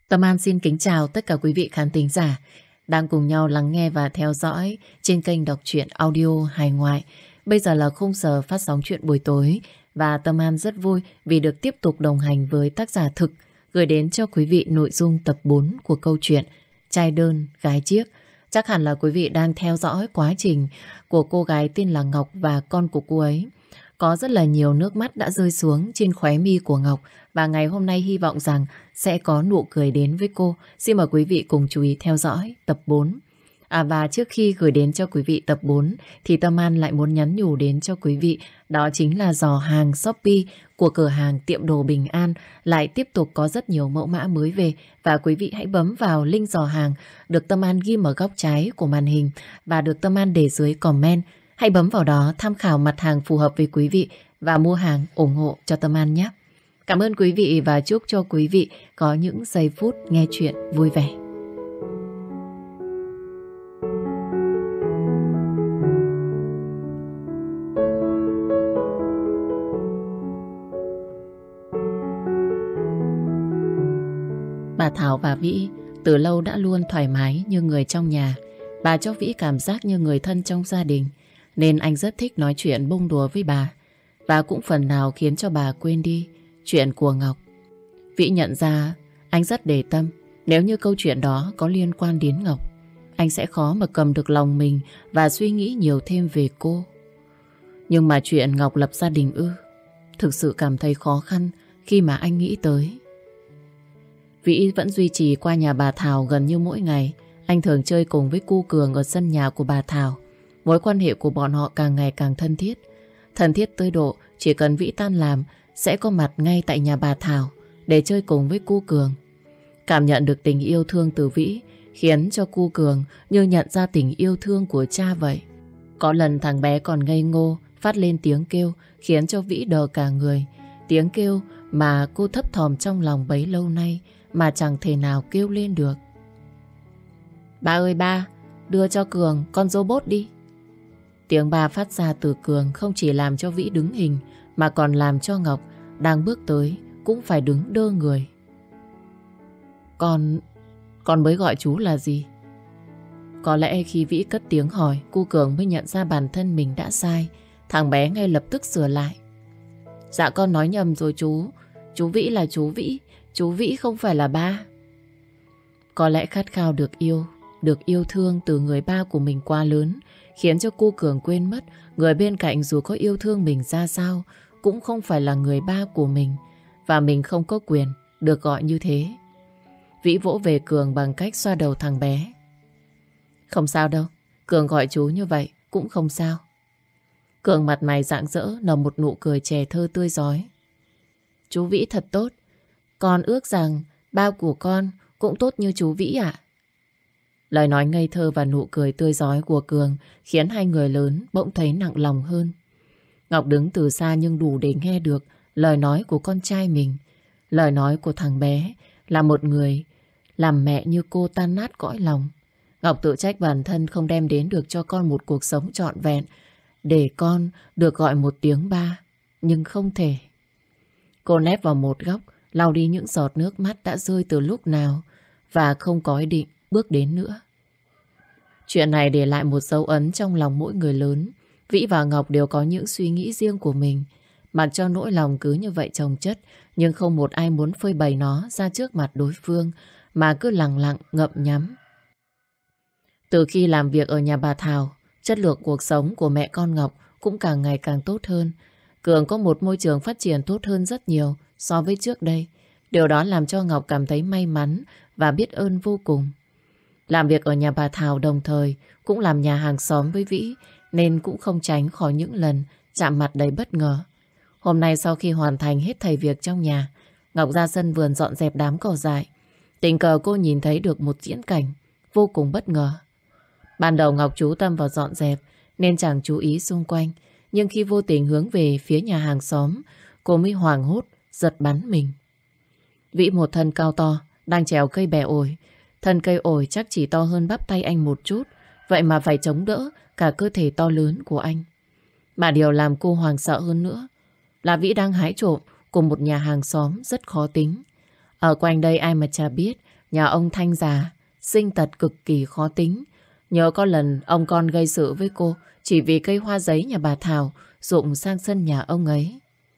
Tâm An xin kính chào tất cả quý vị khán thính giả đang cùng nhau lắng nghe và theo dõi trên kênh đọc truyện audio hài ngoại. Bây giờ là khung giờ phát sóng chuyện buổi tối và Tâm An rất vui vì được tiếp tục đồng hành với tác giả Thực gửi đến cho quý vị nội dung tập 4 của câu chuyện Trai đơn gái chiếc. Chắc hẳn là quý vị đang theo dõi quá trình của cô gái tên là Ngọc và con của cô ấy. Có rất là nhiều nước mắt đã rơi xuống trên khóe mi của Ngọc và ngày hôm nay hy vọng rằng sẽ có nụ cười đến với cô. Xin mời quý vị cùng chú ý theo dõi tập 4. Và trước khi gửi đến cho quý vị tập 4 thì Tâm An lại muốn nhắn nhủ đến cho quý vị, đó chính là giỏ hàng Shopee của cửa hàng tiệm đồ Bình An lại tiếp tục có rất nhiều mẫu mã mới về và quý vị hãy bấm vào link giỏ hàng được Tâm An ghi ở góc trái của màn hình và được Tâm An để dưới comment. Hãy bấm vào đó tham khảo mặt hàng phù hợp với quý vị và mua hàng ủng hộ cho Tâm An nhé. Cảm ơn quý vị và chúc cho quý vị có những giây phút nghe chuyện vui vẻ. Bà Thảo và Vĩ từ lâu đã luôn thoải mái như người trong nhà. Bà cho Vĩ cảm giác như người thân trong gia đình, nên anh rất thích nói chuyện bông đùa với bà. Và cũng phần nào khiến cho bà quên đi chuyện của Ngọc. Vĩ nhận ra anh rất để tâm. Nếu như câu chuyện đó có liên quan đến Ngọc, anh sẽ khó mà cầm được lòng mình và suy nghĩ nhiều thêm về cô. Nhưng mà chuyện Ngọc lập gia đình thực sự cảm thấy khó khăn khi mà anh nghĩ tới. Vĩ vẫn duy trì qua nhà bà Thảo gần như mỗi ngày. Anh thường chơi cùng với cu Cường ở sân nhà của bà Thảo. Mối quan hệ của bọn họ càng ngày càng thân thiết. Thân thiết tới độ chỉ cần Vĩ tan làm sẽ có mặt ngay tại nhà bà Thảo để chơi cùng với cu Cường. Cảm nhận được tình yêu thương từ Vĩ khiến cho cu Cường như nhận ra tình yêu thương của cha vậy. Có lần thằng bé còn ngây ngô phát lên tiếng kêu khiến cho Vĩ đờ cả người. Tiếng kêu mà cô thấp thỏm trong lòng bấy lâu nay mà chẳng thể nào kêu lên được. Ba ơi ba, đưa cho Cường con robot đi. Tiếng ba phát ra từ Cường không chỉ làm cho Vĩ đứng hình mà còn làm cho Ngọc đang bước tới cũng phải đứng đơ người. Con mới gọi chú là gì? Có lẽ khi Vĩ cất tiếng hỏi, cu Cường mới nhận ra bản thân mình đã sai. Thằng bé ngay lập tức sửa lại. Dạ con nói nhầm rồi chú. Chú Vĩ là chú Vĩ. Chú Vĩ không phải là ba. Có lẽ khát khao được yêu thương từ người ba của mình quá lớn, khiến cho cô Cường quên mất người bên cạnh dù có yêu thương mình ra sao cũng không phải là người ba của mình, và mình không có quyền được gọi như thế. Vĩ vỗ về Cường bằng cách xoa đầu thằng bé. Không sao đâu, Cường gọi chú như vậy cũng không sao. Cường mặt mày rạng rỡ nở một nụ cười trẻ thơ tươi rói. Chú Vĩ thật tốt. Con ước rằng ba của con cũng tốt như chú Vĩ ạ. Lời nói ngây thơ và nụ cười tươi rói của Cường khiến hai người lớn bỗng thấy nặng lòng hơn. Ngọc đứng từ xa nhưng đủ để nghe được lời nói của con trai mình. Lời nói của thằng bé là một người làm mẹ như cô tan nát cõi lòng. Ngọc tự trách bản thân không đem đến được cho con một cuộc sống trọn vẹn để con được gọi một tiếng ba, nhưng không thể. Cô nép vào một góc, lau đi những giọt nước mắt đã rơi từ lúc nào và không có ý định bước đến nữa. Chuyện này để lại một dấu ấn trong lòng mỗi người lớn. Vĩ và Ngọc đều có những suy nghĩ riêng của mình. Mặc cho nỗi lòng cứ như vậy chồng chất, nhưng không một ai muốn phơi bày nó ra trước mặt đối phương, mà cứ lặng lặng ngậm nhắm. Từ khi làm việc ở nhà bà Thảo, chất lượng cuộc sống của mẹ con Ngọc cũng càng ngày càng tốt hơn. Cường có một môi trường phát triển tốt hơn rất nhiều so với trước đây. Điều đó làm cho Ngọc cảm thấy may mắn và biết ơn vô cùng. Làm việc ở nhà bà Thảo đồng thời cũng làm nhà hàng xóm với Vĩ, nên cũng không tránh khỏi những lần chạm mặt đầy bất ngờ. Hôm nay sau khi hoàn thành hết thảy việc trong nhà, Ngọc ra sân vườn dọn dẹp đám cỏ dại. Tình cờ cô nhìn thấy được một diễn cảnh vô cùng bất ngờ. Ban đầu Ngọc chú tâm vào dọn dẹp nên chẳng chú ý xung quanh. Nhưng khi vô tình hướng về phía nhà hàng xóm, cô mới hoảng hốt, giật bắn mình. Vĩ một thân cao to, đang trèo cây bè ổi. Thân cây ổi chắc chỉ to hơn bắp tay anh một chút, vậy mà phải chống đỡ cả cơ thể to lớn của anh. Mà điều làm cô hoàng sợ hơn nữa là Vĩ đang hái trộm của một nhà hàng xóm rất khó tính. Ở quanh đây ai mà chả biết Nhà ông Thanh già, sinh tật cực kỳ khó tính. Nhớ có lần ông con gây sự với cô chỉ vì cây hoa giấy nhà bà Thảo rụng sang sân nhà ông ấy.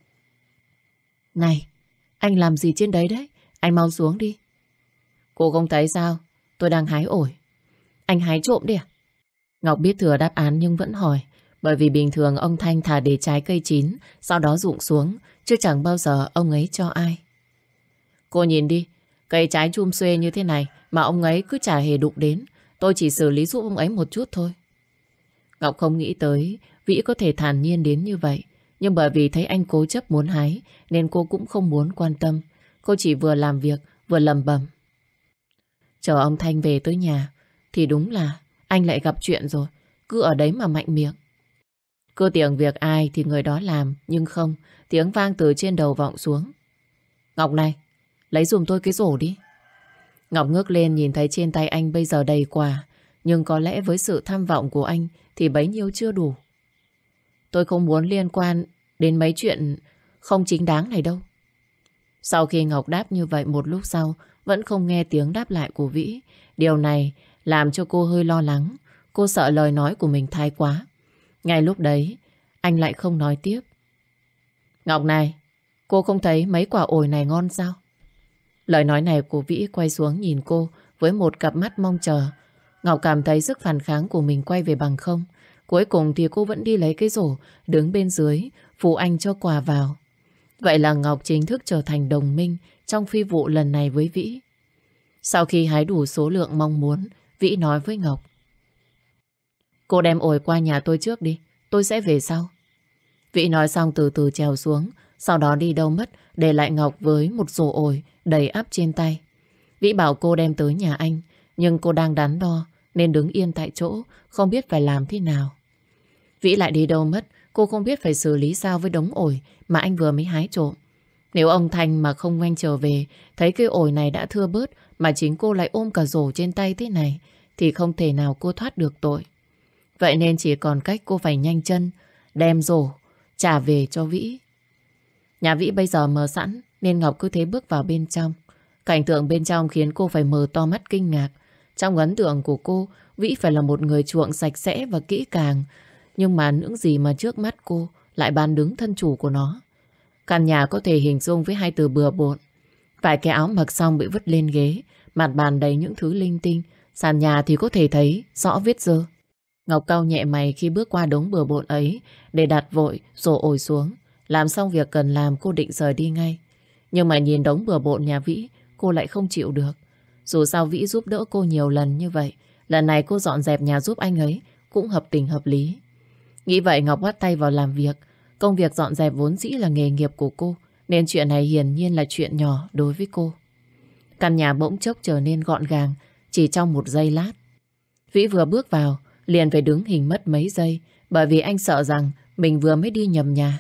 Này, anh làm gì trên đấy đấy? Anh mau xuống đi. Cô không thấy sao? Tôi đang hái ổi. Anh hái trộm đi à? Ngọc biết thừa đáp án nhưng vẫn hỏi. Bởi vì bình thường ông Thanh thà để trái cây chín, sau đó rụng xuống, chứ chẳng bao giờ ông ấy cho ai. Cô nhìn đi, cây trái chum xuê như thế này mà ông ấy cứ chả hề đụng đến. Tôi chỉ xử lý giúp ông ấy một chút thôi. Ngọc không nghĩ tới Vĩ có thể thản nhiên đến như vậy. Nhưng bởi vì thấy anh cố chấp muốn hái nên cô cũng không muốn quan tâm. Cô chỉ vừa làm việc vừa lẩm bẩm. Chờ ông Thanh về tới nhà thì đúng là anh lại gặp chuyện rồi. Cứ ở đấy mà mạnh miệng. Cứ tiếng việc ai thì người đó làm. Nhưng không, tiếng vang từ trên đầu vọng xuống. Ngọc này, lấy giùm tôi cái rổ đi. Ngọc ngước lên nhìn thấy trên tay anh bây giờ đầy quà. Nhưng có lẽ với sự tham vọng của anh thì bấy nhiêu chưa đủ. Tôi không muốn liên quan đến mấy chuyện không chính đáng này đâu. Sau khi Ngọc đáp như vậy một lúc sau vẫn không nghe tiếng đáp lại của Vĩ. Điều này làm cho cô hơi lo lắng. Cô sợ lời nói của mình thái quá. Ngay lúc đấy anh lại không nói tiếp. Ngọc này, cô không thấy mấy quả ổi này ngon sao? Lời nói này của Vĩ quay xuống nhìn cô với một cặp mắt mong chờ. Ngọc cảm thấy sức phản kháng của mình quay về bằng không. Cuối cùng thì cô vẫn đi lấy cái rổ, đứng bên dưới, phụ anh cho quà vào. Vậy là Ngọc chính thức trở thành đồng minh trong phi vụ lần này với Vĩ. Sau khi hái đủ số lượng mong muốn, Vĩ nói với Ngọc. Cô đem ổi qua nhà tôi trước đi, tôi sẽ về sau. Vĩ nói xong từ từ trèo xuống, sau đó đi đâu mất, để lại Ngọc với một rổ ổi đầy ắp trên tay. Vĩ bảo cô đem tới nhà anh, nhưng cô đang đắn đo nên đứng yên tại chỗ, không biết phải làm thế nào. Vĩ lại đi đâu mất, cô không biết phải xử lý sao với đống ổi mà anh vừa mới hái trộm. Nếu ông Thanh mà không nhanh trở về, thấy cây ổi này đã thưa bớt mà chính cô lại ôm cả rổ trên tay thế này, thì không thể nào cô thoát được tội. Vậy nên chỉ còn cách cô phải nhanh chân, đem rổ, trả về cho Vĩ. Nhà Vĩ bây giờ mở sẵn, nên Ngọc cứ thế bước vào bên trong. Cảnh tượng bên trong khiến cô phải mở to mắt kinh ngạc. Trong ấn tượng của cô, Vĩ phải là một người chuộng sạch sẽ và kỹ càng. Nhưng mà những gì mà trước mắt cô lại bán đứng thân chủ của nó. Căn nhà có thể hình dung với hai từ bừa bộn. Vài cái áo mặc xong bị vứt lên ghế, mặt bàn đầy những thứ linh tinh. Sàn nhà thì có thể thấy rõ vết dơ. Ngọc cau nhẹ mày khi bước qua đống bừa bộn ấy để đặt vội rổ ổi xuống. Làm xong việc cần làm cô định rời đi ngay. Nhưng mà nhìn đống bừa bộn nhà Vĩ, cô lại không chịu được. Dù sao Vĩ giúp đỡ cô nhiều lần như vậy, lần này cô dọn dẹp nhà giúp anh ấy cũng hợp tình hợp lý. Nghĩ vậy Ngọc bắt tay vào làm việc. Công việc dọn dẹp vốn dĩ là nghề nghiệp của cô, nên chuyện này hiển nhiên là chuyện nhỏ đối với cô. Căn nhà bỗng chốc trở nên gọn gàng chỉ trong một giây lát. Vĩ vừa bước vào liền phải đứng hình mất mấy giây, bởi vì anh sợ rằng mình vừa mới đi nhầm nhà.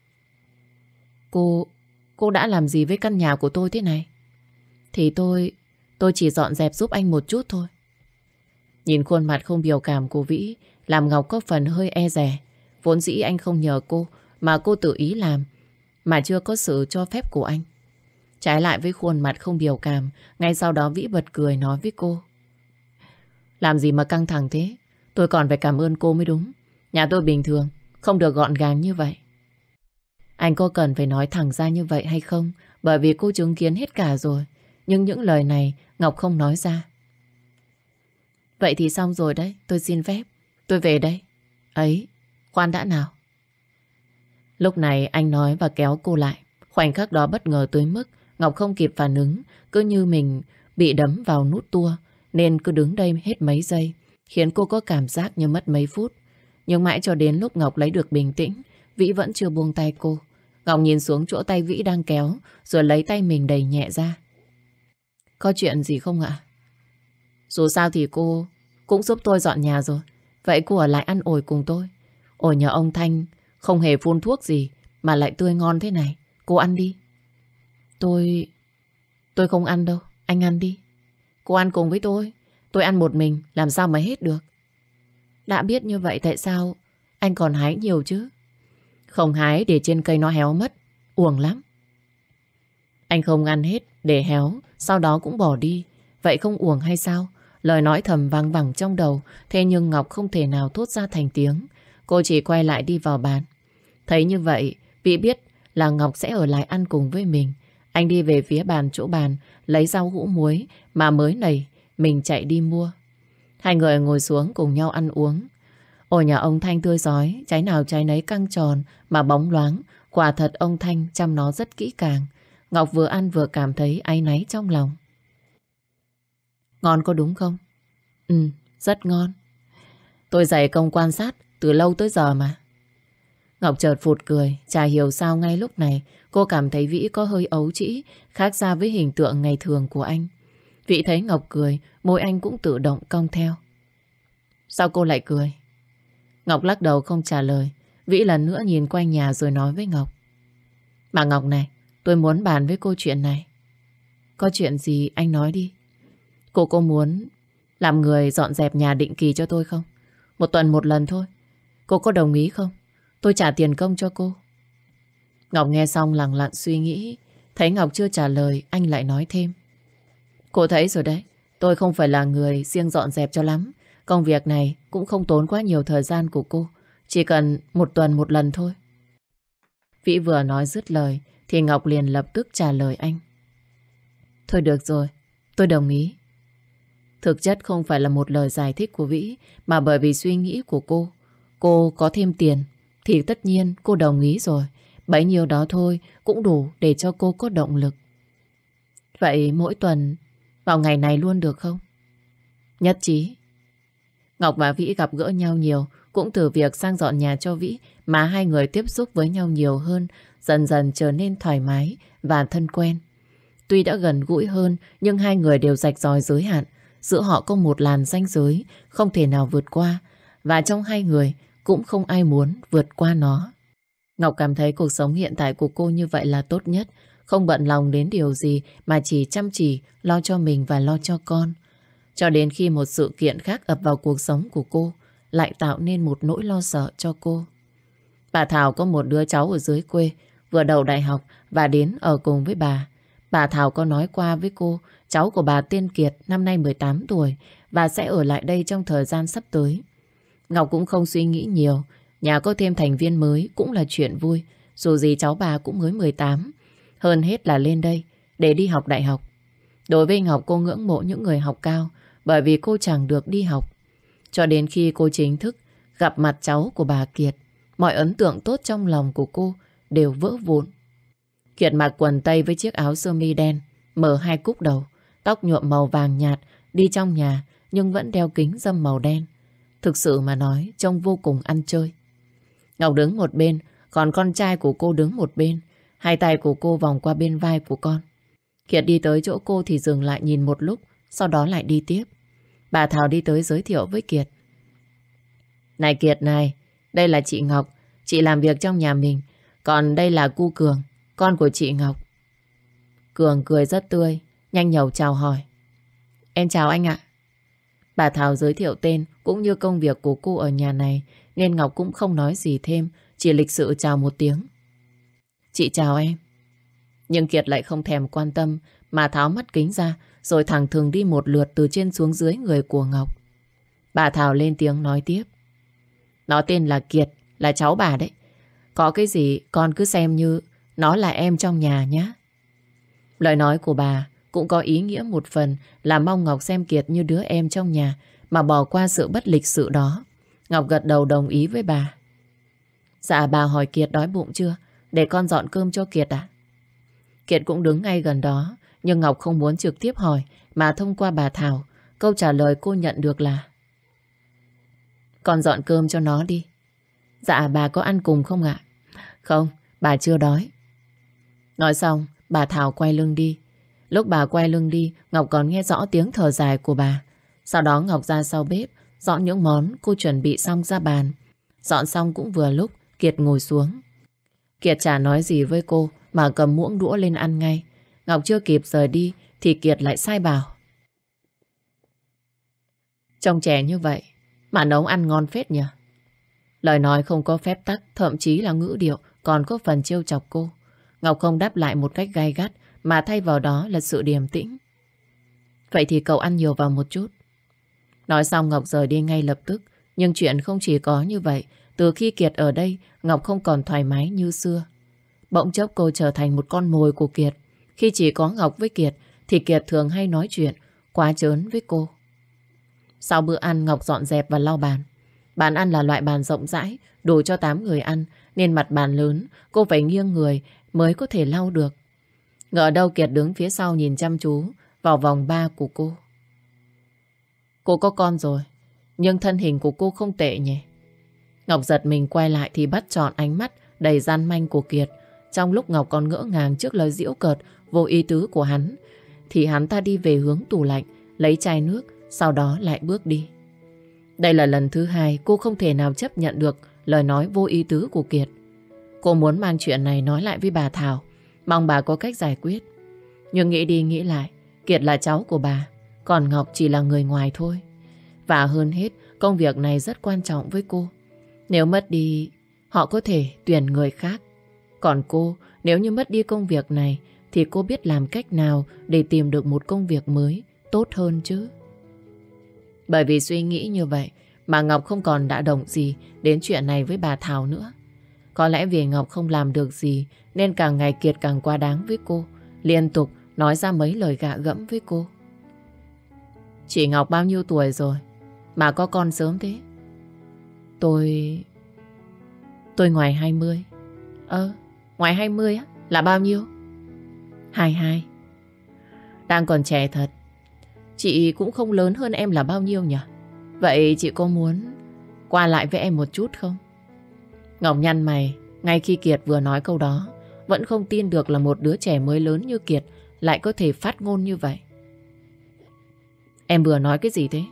Cô đã làm gì với căn nhà của tôi thế này? Thì tôi chỉ dọn dẹp giúp anh một chút thôi. Nhìn khuôn mặt không biểu cảm của Vĩ làm Ngọc có phần hơi e dè. Vốn dĩ anh không nhờ cô mà cô tự ý làm, mà chưa có sự cho phép của anh. Trái lại với khuôn mặt không biểu cảm, ngay sau đó Vĩ bật cười nói với cô. Làm gì mà căng thẳng thế? Tôi còn phải cảm ơn cô mới đúng. Nhà tôi bình thường, không được gọn gàng như vậy. Anh có cần phải nói thẳng ra như vậy hay không? Bởi vì cô chứng kiến hết cả rồi. Nhưng những lời này Ngọc không nói ra. Vậy thì xong rồi đấy, tôi xin phép. Tôi về đây. Ấy, khoan đã nào. Lúc này anh nói và kéo cô lại. Khoảnh khắc đó bất ngờ tới mức Ngọc không kịp phản ứng. Cứ như mình bị đấm vào nút tua, nên cứ đứng đây hết mấy giây, khiến cô có cảm giác như mất mấy phút. Nhưng mãi cho đến lúc Ngọc lấy được bình tĩnh, Vĩ vẫn chưa buông tay cô. Ngọc nhìn xuống chỗ tay Vĩ đang kéo, rồi lấy tay mình đẩy nhẹ ra. Có chuyện gì không ạ? Dù sao thì cô cũng giúp tôi dọn nhà rồi. Vậy cô ở lại ăn ổi cùng tôi. Ổi nhà ông Thanh không hề phun thuốc gì mà lại tươi ngon thế này. Cô ăn đi. Tôi không ăn đâu. Anh ăn đi. Cô ăn cùng với tôi. Tôi ăn một mình làm sao mà hết được. Đã biết như vậy tại sao anh còn hái nhiều chứ? Không hái để trên cây nó héo mất, uổng lắm. Anh không ăn hết để héo, sau đó cũng bỏ đi. vậy không uổng hay sao? Lời nói thầm vang vẳng trong đầu, thế nhưng Ngọc không thể nào thốt ra thành tiếng. Cô chỉ quay lại đi vào bàn. Thấy như vậy, Vĩ biết là Ngọc sẽ ở lại ăn cùng với mình. Anh đi về phía chỗ bàn, lấy rau hũ muối mà mới nảy, mình chạy đi mua. Hai người ngồi xuống cùng nhau ăn uống. Ôi nhà ông Thanh tươi rói, trái nào trái nấy căng tròn mà bóng loáng. Quả thật ông Thanh chăm nó rất kỹ càng. Ngọc vừa ăn vừa cảm thấy áy náy trong lòng. Ngon có đúng không? Ừ, rất ngon. Tôi dày công quan sát từ lâu tới giờ mà. Ngọc chợt phụt cười, chả hiểu sao ngay lúc này cô cảm thấy Vĩ có hơi ấu trĩ, khác xa với hình tượng ngày thường của anh. Vĩ thấy Ngọc cười, môi anh cũng tự động cong theo. Sao cô lại cười? Ngọc lắc đầu không trả lời. Vĩ lần nữa nhìn quanh nhà rồi nói với Ngọc. Mà Ngọc này, tôi muốn bàn với cô chuyện này. Có chuyện gì anh nói đi. Cô có muốn làm người dọn dẹp nhà định kỳ cho tôi không? 1 tuần 1 lần thôi. Cô có đồng ý không? Tôi trả tiền công cho cô. Ngọc nghe xong lẳng lặng suy nghĩ. Thấy Ngọc chưa trả lời, anh lại nói thêm. Cô thấy rồi đấy, tôi không phải là người siêng dọn dẹp cho lắm. Công việc này cũng không tốn quá nhiều thời gian của cô. Chỉ cần 1 tuần 1 lần thôi. Vĩ vừa nói dứt lời thì Ngọc liền lập tức trả lời anh. Thôi được rồi, tôi đồng ý. Thực chất không phải là một lời giải thích của Vĩ, mà bởi vì suy nghĩ của cô. Cô có thêm tiền thì tất nhiên cô đồng ý rồi. Bấy nhiêu đó thôi cũng đủ để cho cô có động lực. Vậy mỗi tuần vào ngày này luôn được không? Nhất trí. Ngọc và Vĩ gặp gỡ nhau nhiều, cũng từ việc sang dọn nhà cho Vĩ mà hai người tiếp xúc với nhau nhiều hơn, dần dần trở nên thoải mái và thân quen. Tuy đã gần gũi hơn, nhưng hai người đều rạch ròi giới hạn. Giữa họ có một làn ranh giới không thể nào vượt qua, và trong hai người cũng không ai muốn vượt qua nó. Ngọc cảm thấy cuộc sống hiện tại của cô như vậy là tốt nhất, không bận lòng đến điều gì mà chỉ chăm chỉ lo cho mình và lo cho con. Cho đến khi một sự kiện khác ập vào cuộc sống của cô, lại tạo nên một nỗi lo sợ cho cô. Bà Thảo có một đứa cháu ở dưới quê, vừa đầu đại học và đến ở cùng với bà. Bà Thảo có nói qua với cô, cháu của bà tên Kiệt năm nay 18 tuổi và sẽ ở lại đây trong thời gian sắp tới. Ngọc cũng không suy nghĩ nhiều, nhà có thêm thành viên mới cũng là chuyện vui, dù gì cháu bà cũng mới 18. Hơn hết là lên đây để đi học đại học. Đối với Ngọc, cô ngưỡng mộ những người học cao bởi vì cô chẳng được đi học. Cho đến khi cô chính thức gặp mặt cháu của bà Kiệt, mọi ấn tượng tốt trong lòng của cô đều vỡ vụn. Kiệt mặc quần tây với chiếc áo sơ mi đen, mở 2 cúc đầu, tóc nhuộm màu vàng nhạt, đi trong nhà nhưng vẫn đeo kính râm màu đen. Thực sự mà nói, trông vô cùng ăn chơi. Ngọc đứng một bên, còn con trai của cô đứng một bên. Hai tay của cô vòng qua bên vai của con. Kiệt đi tới chỗ cô thì dừng lại nhìn một lúc, sau đó lại đi tiếp. Bà Thảo đi tới giới thiệu với Kiệt. Này Kiệt này, đây là chị Ngọc, chị làm việc trong nhà mình. Còn đây là cu Cường, con của chị Ngọc. Cường cười rất tươi, nhanh nhẩu chào hỏi. Em chào anh ạ. Bà Thảo giới thiệu tên cũng như công việc của cô ở nhà này, nên Ngọc cũng không nói gì thêm, chỉ lịch sự chào một tiếng. Chị chào em. Nhưng Kiệt lại không thèm quan tâm mà tháo mắt kính ra rồi thẳng thừng đi một lượt từ trên xuống dưới người của Ngọc. Bà Thảo lên tiếng nói tiếp. Nó tên là Kiệt, là cháu bà đấy. Có cái gì con cứ xem như nó là em trong nhà nhé. Lời nói của bà cũng có ý nghĩa một phần là mong Ngọc xem Kiệt như đứa em trong nhà mà bỏ qua sự bất lịch sự đó. Ngọc gật đầu đồng ý với bà. Dạ bà hỏi Kiệt đói bụng chưa? Để con dọn cơm cho Kiệt à? Kiệt cũng đứng ngay gần đó, nhưng Ngọc không muốn trực tiếp hỏi mà thông qua bà Thảo. Câu trả lời cô nhận được là con dọn cơm cho nó đi. Dạ bà có ăn cùng không ạ? Không, bà chưa đói. Nói xong, bà Thảo quay lưng đi. Lúc bà quay lưng đi, Ngọc còn nghe rõ tiếng thở dài của bà. Sau đó Ngọc ra sau bếp, dọn những món cô chuẩn bị xong ra bàn. Dọn xong cũng vừa lúc Kiệt ngồi xuống. Kiệt chả nói gì với cô mà cầm muỗng đũa lên ăn ngay. Ngọc chưa kịp rời đi thì Kiệt lại sai bảo. Trông trẻ như vậy mà nấu ăn ngon phết nhỉ? Lời nói không có phép tắc, thậm chí là ngữ điệu còn có phần trêu chọc cô. Ngọc không đáp lại một cách gay gắt mà thay vào đó là sự điềm tĩnh. Vậy thì cậu ăn nhiều vào một chút. Nói xong Ngọc rời đi ngay lập tức. Nhưng chuyện không chỉ có như vậy. Từ khi Kiệt ở đây, Ngọc không còn thoải mái như xưa. Bỗng chốc cô trở thành một con mồi của Kiệt. Khi chỉ có Ngọc với Kiệt thì Kiệt thường hay nói chuyện quá trớn với cô. Sau bữa ăn, Ngọc dọn dẹp và lau bàn. Bàn ăn là loại bàn rộng rãi, đủ cho 8 người ăn, nên mặt bàn lớn, cô phải nghiêng người mới có thể lau được. Ngờ đâu Kiệt đứng phía sau nhìn chăm chú vào vòng ba của cô. Cô có con rồi, nhưng thân hình của cô không tệ nhỉ? Ngọc giật mình quay lại thì bắt trọn ánh mắt đầy gian manh của Kiệt. Trong lúc Ngọc còn ngỡ ngàng trước lời giễu cợt vô ý tứ của hắn, thì hắn ta đi về hướng tủ lạnh, lấy chai nước, sau đó lại bước đi. Đây là lần thứ hai cô không thể nào chấp nhận được lời nói vô ý tứ của Kiệt. Cô muốn mang chuyện này nói lại với bà Thảo, mong bà có cách giải quyết. Nhưng nghĩ đi nghĩ lại, Kiệt là cháu của bà, còn Ngọc chỉ là người ngoài thôi. Và hơn hết, công việc này rất quan trọng với cô. Nếu mất đi, họ có thể tuyển người khác. Còn cô, nếu như mất đi công việc này, thì cô biết làm cách nào để tìm được một công việc mới tốt hơn chứ. Bởi vì suy nghĩ như vậy mà Ngọc không còn đả động gì đến chuyện này với bà Thảo nữa. Có lẽ vì Ngọc không làm được gì nên càng ngày Kiệt càng quá đáng với cô, liên tục nói ra mấy lời gạ gẫm với cô. Chị Ngọc bao nhiêu tuổi rồi mà có con sớm thế? Tôi ngoài 20. Ngoài 20 á? Là bao nhiêu? 22. Đang còn trẻ thật. Chị cũng không lớn hơn em là bao nhiêu nhỉ? Vậy chị có muốn qua lại với em một chút không? Ngọc nhăn mày. Ngay khi Kiệt vừa nói câu đó, vẫn không tin được là một đứa trẻ mới lớn như Kiệt lại có thể phát ngôn như vậy. Em vừa nói cái gì thế?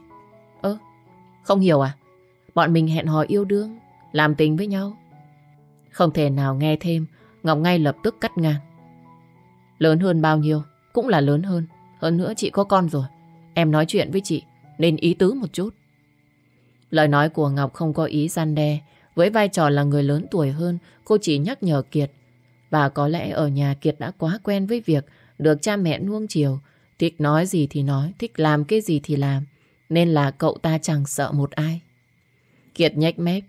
Không hiểu à? Bọn mình hẹn hò yêu đương, làm tình với nhau. Không thể nào nghe thêm, Ngọc ngay lập tức cắt ngang. Lớn hơn bao nhiêu cũng là lớn hơn. Hơn nữa chị có con rồi. Em nói chuyện với chị nên ý tứ một chút. Lời nói của Ngọc không có ý răn đe. Với vai trò là người lớn tuổi hơn, cô chỉ nhắc nhở Kiệt. Và có lẽ ở nhà Kiệt đã quá quen với việc được cha mẹ nuông chiều. Thích nói gì thì nói, thích làm cái gì thì làm. Nên là cậu ta chẳng sợ một ai. Kiệt nhếch mép.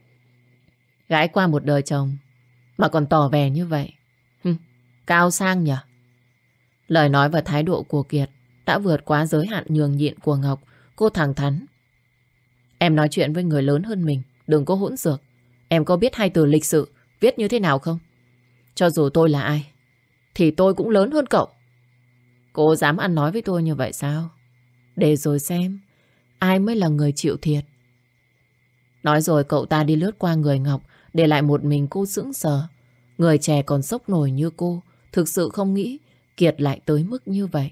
Gái qua một đời chồng mà còn tỏ vẻ như vậy. Cao sang nhỉ? Lời nói và thái độ của Kiệt đã vượt quá giới hạn nhường nhịn của Ngọc. Cô thẳng thắn. Em nói chuyện với người lớn hơn mình, đừng có hỗn xược. Em có biết hai từ lịch sự viết như thế nào không? Cho dù tôi là ai thì tôi cũng lớn hơn cậu. Cô dám ăn nói với tôi như vậy sao? Để rồi xem ai mới là người chịu thiệt. Nói rồi cậu ta đi lướt qua người Ngọc, để lại một mình cô sững sờ. Người trẻ còn sốc nổi như cô thực sự không nghĩ Kiệt lại tới mức như vậy.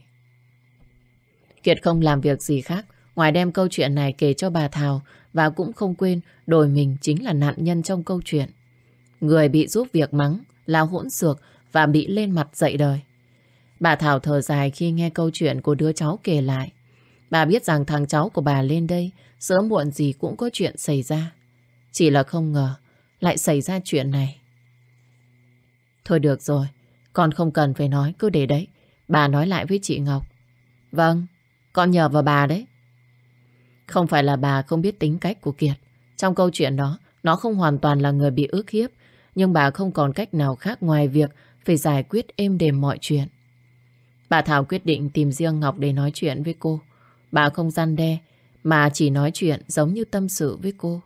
Kiệt không làm việc gì khác ngoài đem câu chuyện này kể cho bà Thảo, và cũng không quên đổi mình chính là nạn nhân trong câu chuyện. Người bị giúp việc mắng là hỗn xược và bị lên mặt dạy đời. Bà Thảo thở dài khi nghe câu chuyện của đứa cháu kể lại. Bà biết rằng thằng cháu của bà lên đây sớm muộn gì cũng có chuyện xảy ra. Chỉ là không ngờ lại xảy ra chuyện này. Thôi được rồi, con không cần phải nói, cứ để đấy. Bà nói lại với chị Ngọc. Vâng, con nhờ vào bà đấy. Không phải là bà không biết tính cách của Kiệt. Trong câu chuyện đó, nó không hoàn toàn là người bị ức hiếp, nhưng bà không còn cách nào khác ngoài việc phải giải quyết êm đềm mọi chuyện. Bà Thảo quyết định tìm riêng Ngọc để nói chuyện với cô. Bà không răn đe, mà chỉ nói chuyện giống như tâm sự với cô.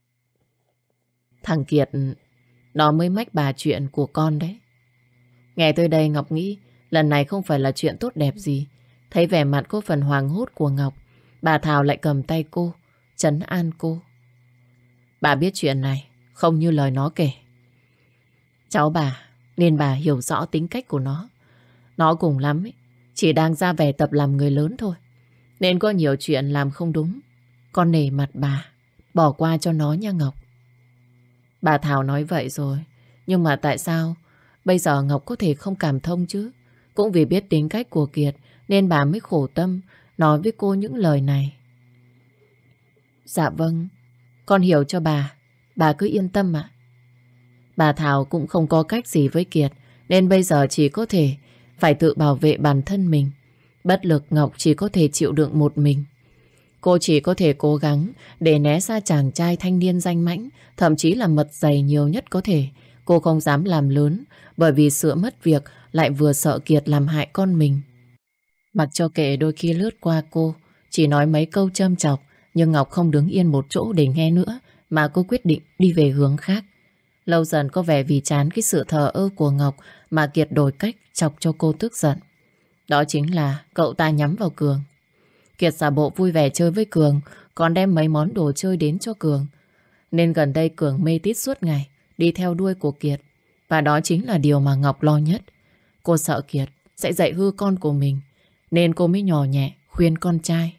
Thằng Kiệt, nó mới mách bà chuyện của con đấy. Nghe tới đây Ngọc nghĩ lần này không phải là chuyện tốt đẹp gì. Thấy vẻ mặt có phần hoảng hốt của Ngọc, bà Thảo lại cầm tay cô, trấn an cô. Bà biết chuyện này không như lời nó kể. Cháu bà, nên bà hiểu rõ tính cách của nó. Nó cùng lắm ấy, chỉ đang ra vẻ tập làm người lớn thôi. Nên có nhiều chuyện làm không đúng. Con nể mặt bà, bỏ qua cho nó nha Ngọc. Bà Thảo nói vậy rồi, nhưng mà tại sao bây giờ Ngọc có thể không cảm thông chứ? Cũng vì biết tính cách của Kiệt nên bà mới khổ tâm nói với cô những lời này. Dạ vâng, con hiểu cho bà cứ yên tâm ạ. Bà Thảo cũng không có cách gì với Kiệt, nên bây giờ chỉ có thể phải tự bảo vệ bản thân mình. Bất lực Ngọc chỉ có thể chịu đựng một mình. Cô chỉ có thể cố gắng để né xa chàng trai thanh niên danh mãnh, thậm chí là mật dày nhiều nhất có thể. Cô không dám làm lớn, bởi vì sợ mất việc lại vừa sợ Kiệt làm hại con mình. Mặc cho kệ đôi khi lướt qua cô, chỉ nói mấy câu châm chọc, nhưng Ngọc không đứng yên một chỗ để nghe nữa, mà cô quyết định đi về hướng khác. Lâu dần có vẻ vì chán cái sự thờ ơ của Ngọc mà Kiệt đổi cách chọc cho cô tức giận. Đó chính là cậu ta nhắm vào Cường. Kiệt giả bộ vui vẻ chơi với Cường, còn đem mấy món đồ chơi đến cho Cường. Nên gần đây Cường mê tít suốt ngày, đi theo đuôi của Kiệt. Và đó chính là điều mà Ngọc lo nhất. Cô sợ Kiệt sẽ dạy hư con của mình, nên cô mới nhỏ nhẹ khuyên con trai.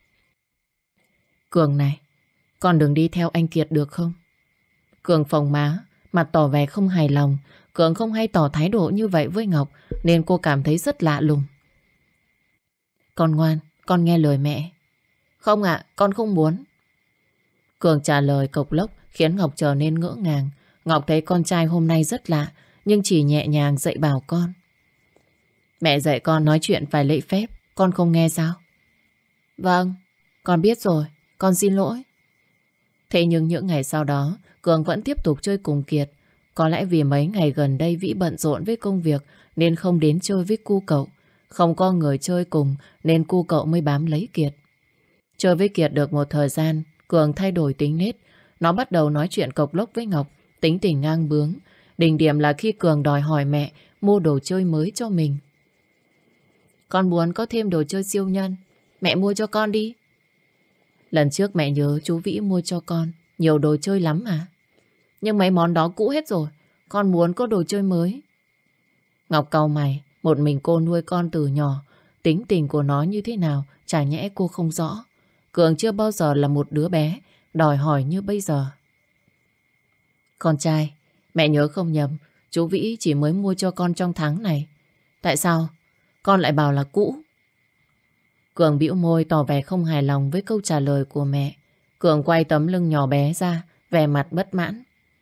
Cường này, con đừng đi theo anh Kiệt được không? Cường phồng má, mặt tỏ vẻ không hài lòng. Cường không hay tỏ thái độ như vậy với Ngọc, nên cô cảm thấy rất lạ lùng. Con ngoan, con nghe lời mẹ. Không ạ, con không muốn. Cường trả lời cộc lốc khiến Ngọc trở nên ngỡ ngàng. Ngọc thấy con trai hôm nay rất lạ, nhưng chỉ nhẹ nhàng dạy bảo con. Mẹ dạy con nói chuyện phải lễ phép, con không nghe sao? Vâng, con biết rồi, con xin lỗi. Thế nhưng những ngày sau đó, Cường vẫn tiếp tục chơi cùng Kiệt. Có lẽ vì mấy ngày gần đây Vĩ bận rộn với công việc nên không đến chơi với cu cậu. Không có người chơi cùng nên cu cậu mới bám lấy Kiệt. Chơi với Kiệt được một thời gian, Cường thay đổi tính nết. Nó bắt đầu nói chuyện cộc lốc với Ngọc, tính tình ngang bướng. Đỉnh điểm là khi Cường đòi hỏi mẹ mua đồ chơi mới cho mình. Con muốn có thêm đồ chơi siêu nhân, mẹ mua cho con đi. Lần trước mẹ nhớ chú Vĩ mua cho con nhiều đồ chơi lắm mà. Nhưng mấy món đó cũ hết rồi, con muốn có đồ chơi mới. Ngọc cau mày, một mình cô nuôi con từ nhỏ, tính tình của nó như thế nào chả nhẽ cô không rõ. Cường chưa bao giờ là một đứa bé đòi hỏi như bây giờ. Con trai, mẹ nhớ không nhầm, chú Vĩ chỉ mới mua cho con trong tháng này. Tại sao con lại bảo là cũ? Cường bĩu môi tỏ vẻ không hài lòng với câu trả lời của mẹ. Cường quay tấm lưng nhỏ bé ra, vẻ mặt bất mãn.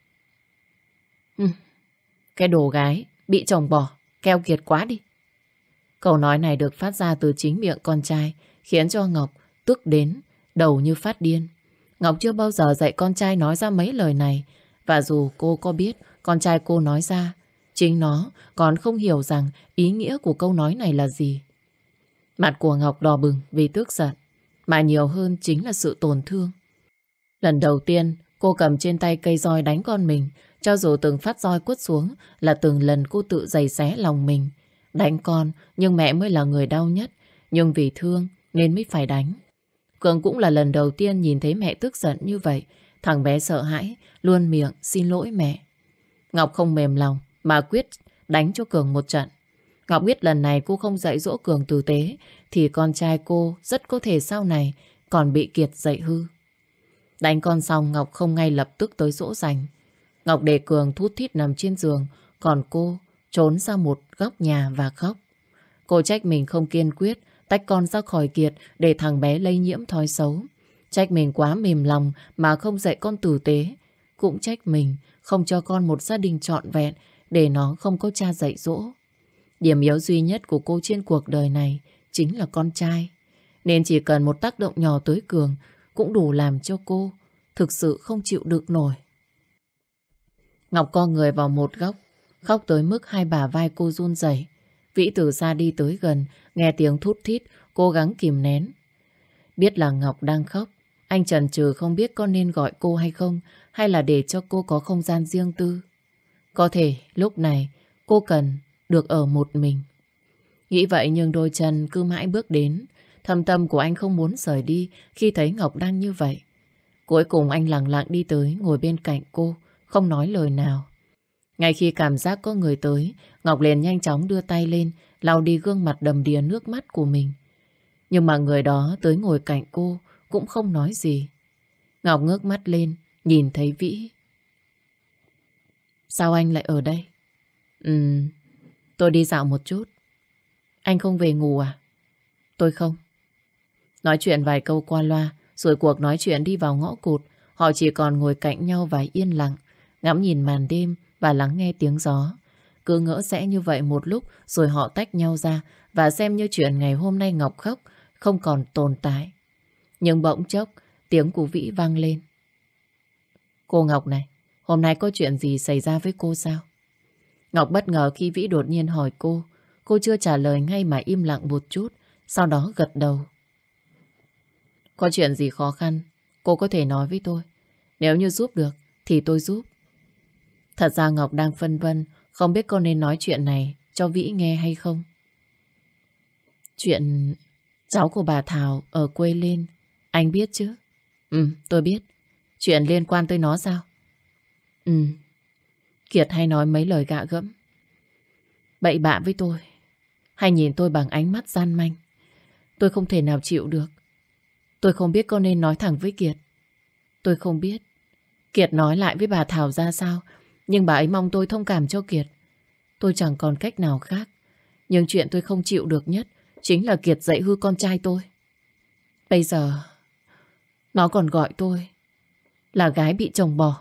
Cái đồ gái bị chồng bỏ, keo kiệt quá đi. Câu nói này được phát ra từ chính miệng con trai, khiến cho Ngọc tức đến đầu như phát điên. Ngọc chưa bao giờ dạy con trai nói ra mấy lời này, và dù cô có biết con trai cô nói ra, chính nó còn không hiểu rằng ý nghĩa của câu nói này là gì. Mặt của Ngọc đỏ bừng vì tức giận, mà nhiều hơn chính là sự tổn thương. Lần đầu tiên cô cầm trên tay cây roi đánh con mình, cho dù từng phát roi quất xuống là từng lần cô tự giày xé lòng mình. Đánh con, nhưng mẹ mới là người đau nhất, nhưng vì thương nên mới phải đánh. Cường cũng là lần đầu tiên nhìn thấy mẹ tức giận như vậy. Thằng bé sợ hãi, luôn miệng xin lỗi mẹ. Ngọc không mềm lòng mà quyết đánh cho Cường một trận. Ngọc biết lần này cô không dạy dỗ Cường tử tế thì con trai cô rất có thể sau này còn bị Kiệt dạy hư. Đánh con xong Ngọc không ngay lập tức tới dỗ dành. Ngọc để Cường thút thít nằm trên giường, còn cô trốn ra một góc nhà và khóc. Cô trách mình không kiên quyết tách con ra khỏi Kiệt để thằng bé lây nhiễm thói xấu. Trách mình quá mềm lòng mà không dạy con tử tế. Cũng trách mình không cho con một gia đình trọn vẹn để nó không có cha dạy dỗ. Điểm yếu duy nhất của cô trên cuộc đời này chính là con trai. Nên chỉ cần một tác động nhỏ tới Cường cũng đủ làm cho cô thực sự không chịu được nổi. Ngọc co người vào một góc, khóc tới mức hai bả vai cô run rẩy. Vĩ từ xa đi tới gần, nghe tiếng thút thít, cố gắng kìm nén. Biết là Ngọc đang khóc, anh chần chừ không biết có nên gọi cô hay không, hay là để cho cô có không gian riêng tư. Có thể lúc này cô cần được ở một mình. Nghĩ vậy nhưng đôi chân cứ mãi bước đến. Thâm tâm của anh không muốn rời đi khi thấy Ngọc đang như vậy. Cuối cùng anh lặng lặng đi tới, ngồi bên cạnh cô, không nói lời nào. Ngay khi cảm giác có người tới, Ngọc liền nhanh chóng đưa tay lên, lau đi gương mặt đầm đìa nước mắt của mình. Nhưng mà người đó tới ngồi cạnh cô cũng không nói gì. Ngọc ngước mắt lên, nhìn thấy Vĩ. Sao anh lại ở đây? Tôi đi dạo một chút. Anh không về ngủ à? Tôi không. Nói chuyện vài câu qua loa, rồi cuộc nói chuyện đi vào ngõ cụt. Họ chỉ còn ngồi cạnh nhau và yên lặng, ngắm nhìn màn đêm và lắng nghe tiếng gió. cứ ngỡ sẽ như vậy một lúc rồi họ tách nhau ra và xem như chuyện ngày hôm nay Ngọc khóc không còn tồn tại. Nhưng bỗng chốc, tiếng của Vĩ vang lên. Cô Ngọc này, hôm nay có chuyện gì xảy ra với cô sao? Ngọc bất ngờ khi Vĩ đột nhiên hỏi cô. Cô chưa trả lời ngay mà im lặng một chút, sau đó gật đầu. Có chuyện gì khó khăn, cô có thể nói với tôi. Nếu như giúp được, thì tôi giúp. Thật ra Ngọc đang phân vân, không biết cô nên nói chuyện này cho Vĩ nghe hay không. Chuyện cháu của bà Thảo ở quê lên, anh biết chứ? Tôi biết. Chuyện liên quan tới nó sao? Kiệt hay nói mấy lời gạ gẫm, bậy bạ với tôi, hay nhìn tôi bằng ánh mắt gian manh. Tôi không thể nào chịu được. Tôi không biết có nên nói thẳng với Kiệt. Tôi không biết Kiệt nói lại với bà Thảo ra sao, nhưng bà ấy mong tôi thông cảm cho Kiệt. Tôi chẳng còn cách nào khác. Nhưng chuyện tôi không chịu được nhất chính là Kiệt dạy hư con trai tôi. Bây giờ nó còn gọi tôi là gái bị chồng bỏ.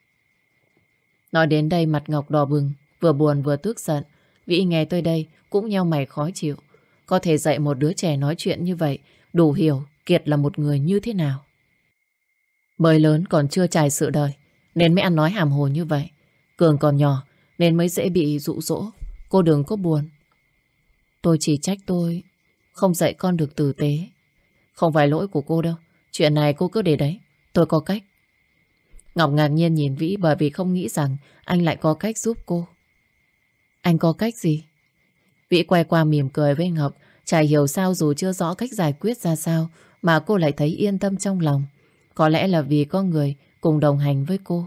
Nói đến đây mặt Ngọc đỏ bừng, vừa buồn vừa tức giận. Vĩ nghe tới đây cũng nheo mày khó chịu. Có thể dạy một đứa trẻ nói chuyện như vậy, đủ hiểu Kiệt là một người như thế nào. Mới lớn còn chưa trải sự đời, nên mới ăn nói hàm hồ như vậy. Cường còn nhỏ nên mới dễ bị dụ dỗ. Cô đừng có buồn. Tôi chỉ trách tôi không dạy con được tử tế. Không phải lỗi của cô đâu. Chuyện này cô cứ để đấy, tôi có cách. Ngọc ngạc nhiên nhìn Vĩ bởi vì không nghĩ rằng anh lại có cách giúp cô. Anh có cách gì? Vĩ quay qua mỉm cười với Ngọc. Chả hiểu sao dù chưa rõ cách giải quyết ra sao mà cô lại thấy yên tâm trong lòng. Có lẽ là vì có người cùng đồng hành với cô.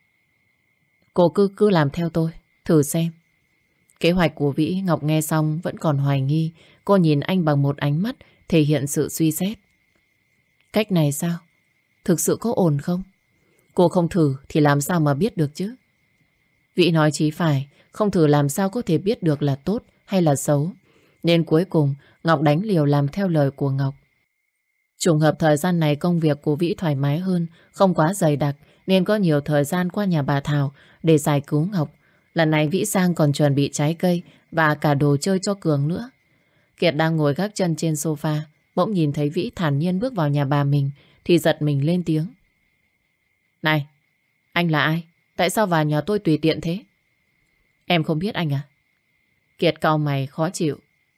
Cô cứ làm theo tôi, thử xem. Kế hoạch của Vĩ, Ngọc nghe xong vẫn còn hoài nghi. Cô nhìn anh bằng một ánh mắt thể hiện sự suy xét. Cách này sao? Thực sự có ổn không? Cô không thử thì làm sao mà biết được chứ? Vĩ nói chí phải, không thử làm sao có thể biết được là tốt hay là xấu. Nên cuối cùng Ngọc đánh liều làm theo lời của Ngọc. Trùng hợp thời gian này công việc của Vĩ thoải mái hơn, không quá dày đặc, nên có nhiều thời gian qua nhà bà Thảo để giải cứu Ngọc. Lần này Vĩ sang còn chuẩn bị trái cây và cả đồ chơi cho Cường nữa. Kiệt đang ngồi gác chân trên sofa, bỗng nhìn thấy Vĩ thản nhiên bước vào nhà bà mình thì giật mình lên tiếng. Này, anh là ai? Tại sao vào nhà tôi tùy tiện thế? Em không biết anh à? Kiệt cau mày khó chịu.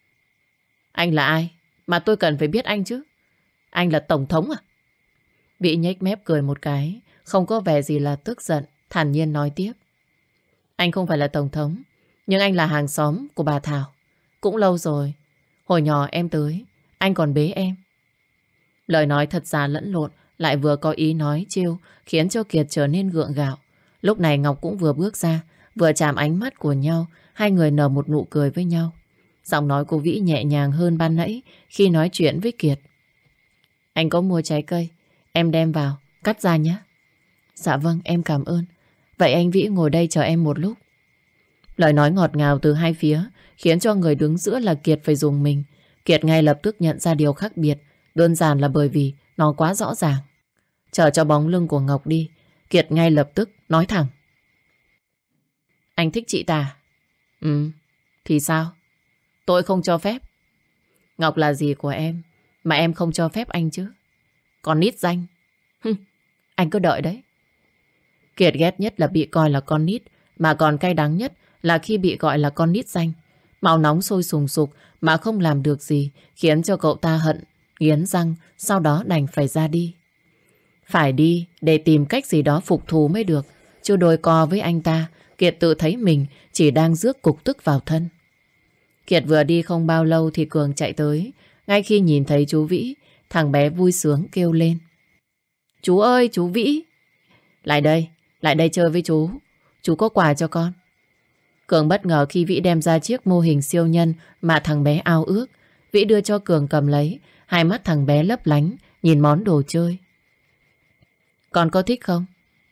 Anh là ai mà tôi cần phải biết anh chứ? Anh là tổng thống à? Vĩ nhếch mép cười một cái, không có vẻ gì là tức giận, thản nhiên nói tiếp. Anh không phải là tổng thống, nhưng anh là hàng xóm của bà Thảo. Cũng lâu rồi, hồi nhỏ em tới, anh còn bế em. Lời nói thật ra lẫn lộn, lại vừa có ý nói trêu, khiến cho Kiệt trở nên gượng gạo. Lúc này Ngọc cũng vừa bước ra, vừa chạm ánh mắt của nhau, hai người nở một nụ cười với nhau. Giọng nói của Vĩ nhẹ nhàng hơn ban nãy khi nói chuyện với Kiệt. Anh có mua trái cây, em đem vào, cắt ra nhé. Dạ vâng, em cảm ơn. Vậy anh Vĩ ngồi đây chờ em một lúc. Lời nói ngọt ngào từ hai phía khiến cho người đứng giữa là Kiệt phải rùng mình. Kiệt ngay lập tức nhận ra điều khác biệt, đơn giản là bởi vì nó quá rõ ràng. Chờ cho bóng lưng của Ngọc đi, Kiệt ngay lập tức nói thẳng. Anh thích chị ta? Thì sao? Tôi không cho phép. Ngọc là gì của em mà em không cho phép anh chứ? Con nít danh. Anh cứ đợi đấy. Kiệt ghét nhất là bị coi là con nít, mà còn cay đắng nhất là khi bị gọi là con nít danh. Máu nóng sôi sùng sục mà không làm được gì, khiến cho cậu ta hận, nghiến răng, sau đó đành phải ra đi. Phải đi để tìm cách gì đó phục thù mới được, chứ đôi co với anh ta, Kiệt tự thấy mình chỉ đang rước cục tức vào thân. Kiệt vừa đi không bao lâu thì Cường chạy tới. Ngay khi nhìn thấy chú Vĩ, thằng bé vui sướng kêu lên. Chú ơi, chú Vĩ! Lại đây chơi với chú. Chú có quà cho con. Cường bất ngờ khi Vĩ đem ra chiếc mô hình siêu nhân mà thằng bé ao ước. Vĩ đưa cho Cường cầm lấy. Hai mắt thằng bé lấp lánh, nhìn món đồ chơi. Con có thích không?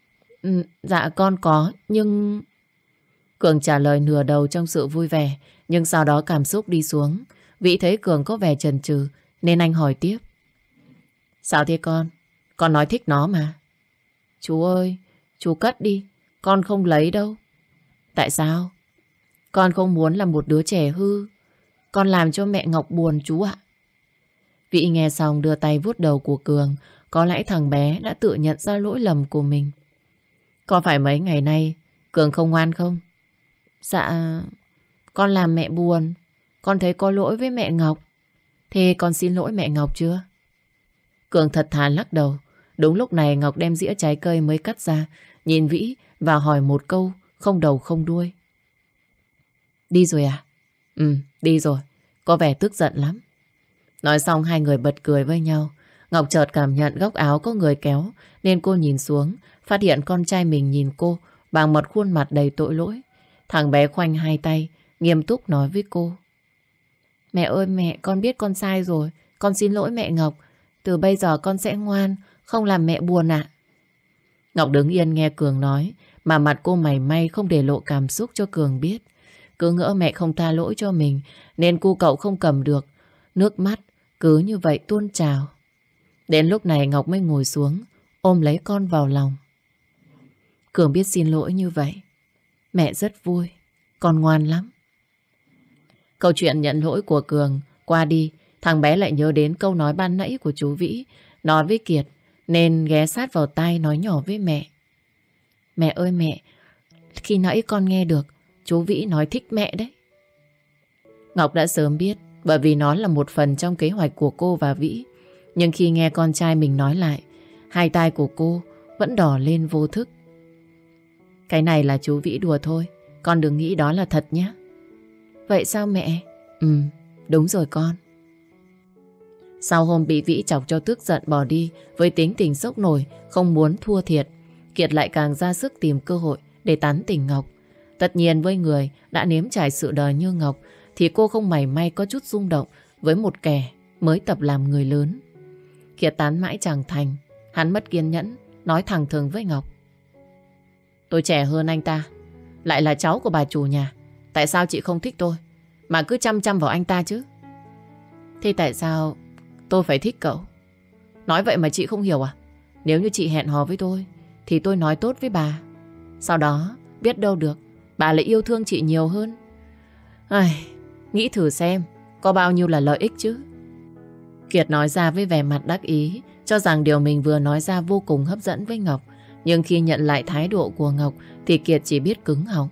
Dạ con có, nhưng... Cường trả lời nửa đầu trong sự vui vẻ, nhưng sau đó cảm xúc đi xuống. Vĩ thấy Cường có vẻ chần chừ nên anh hỏi tiếp. Sao thế con? Con nói thích nó mà. Chú ơi, chú cất đi, con không lấy đâu. Tại sao? Con không muốn là một đứa trẻ hư. Con làm cho mẹ Ngọc buồn chú ạ. Vĩ nghe xong đưa tay vuốt đầu của Cường. Có lẽ thằng bé đã tự nhận ra lỗi lầm của mình. Có phải mấy ngày nay Cường không ngoan không? Dạ, con làm mẹ buồn. Con thấy có lỗi với mẹ Ngọc. Thế con xin lỗi mẹ Ngọc chưa? Cường thật thà lắc đầu. Đúng lúc này Ngọc đem dĩa trái cây mới cắt ra, nhìn Vĩ và hỏi một câu không đầu không đuôi. Đi rồi à? Ừ, đi rồi. Có vẻ tức giận lắm. Nói xong hai người bật cười với nhau. Ngọc chợt cảm nhận góc áo có người kéo, nên cô nhìn xuống, phát hiện con trai mình nhìn cô bằng một khuôn mặt đầy tội lỗi. Thằng bé khoanh hai tay, nghiêm túc nói với cô. Mẹ ơi mẹ, con biết con sai rồi. Con xin lỗi mẹ Ngọc. Từ bây giờ con sẽ ngoan, không làm mẹ buồn ạ. Ngọc đứng yên nghe Cường nói, mà mặt cô mày may không để lộ cảm xúc cho Cường biết. Cứ ngỡ mẹ không tha lỗi cho mình, nên cu cậu không cầm được. Nước mắt cứ như vậy tuôn trào. Đến lúc này Ngọc mới ngồi xuống, ôm lấy con vào lòng. Cường biết xin lỗi như vậy. Mẹ rất vui, con ngoan lắm. Câu chuyện nhận lỗi của Cường qua đi, thằng bé lại nhớ đến câu nói ban nãy của chú Vĩ, nói với Kiệt, nên ghé sát vào tai nói nhỏ với mẹ. Mẹ ơi mẹ, khi nãy con nghe được chú Vĩ nói thích mẹ đấy. Ngọc đã sớm biết, bởi vì nó là một phần trong kế hoạch của cô và Vĩ. Nhưng khi nghe con trai mình nói lại, hai tai của cô vẫn đỏ lên vô thức. Cái này là chú Vĩ đùa thôi, con đừng nghĩ đó là thật nhé. Vậy sao mẹ? Ừ, đúng rồi con. Sau hôm bị Vĩ chọc cho tức giận bỏ đi, với tính tình sốc nổi, không muốn thua thiệt, Kiệt lại càng ra sức tìm cơ hội để tán tỉnh Ngọc. Tất nhiên với người đã nếm trải sự đời như Ngọc, thì cô không mảy may có chút rung động với một kẻ mới tập làm người lớn. Kiệt tán mãi chẳng thành, hắn mất kiên nhẫn, nói thẳng thừng với Ngọc. Tôi trẻ hơn anh ta, lại là cháu của bà chủ nhà. Tại sao chị không thích tôi, mà cứ chăm chăm vào anh ta chứ? Thế tại sao tôi phải thích cậu? Nói vậy mà chị không hiểu à? Nếu như chị hẹn hò với tôi, thì tôi nói tốt với bà. Sau đó, biết đâu được, bà lại yêu thương chị nhiều hơn. Ai, nghĩ thử xem, có bao nhiêu là lợi ích chứ? Kiệt nói ra với vẻ mặt đắc ý, cho rằng điều mình vừa nói ra vô cùng hấp dẫn với Ngọc. Nhưng khi nhận lại thái độ của Ngọc, thì Kiệt chỉ biết cứng họng.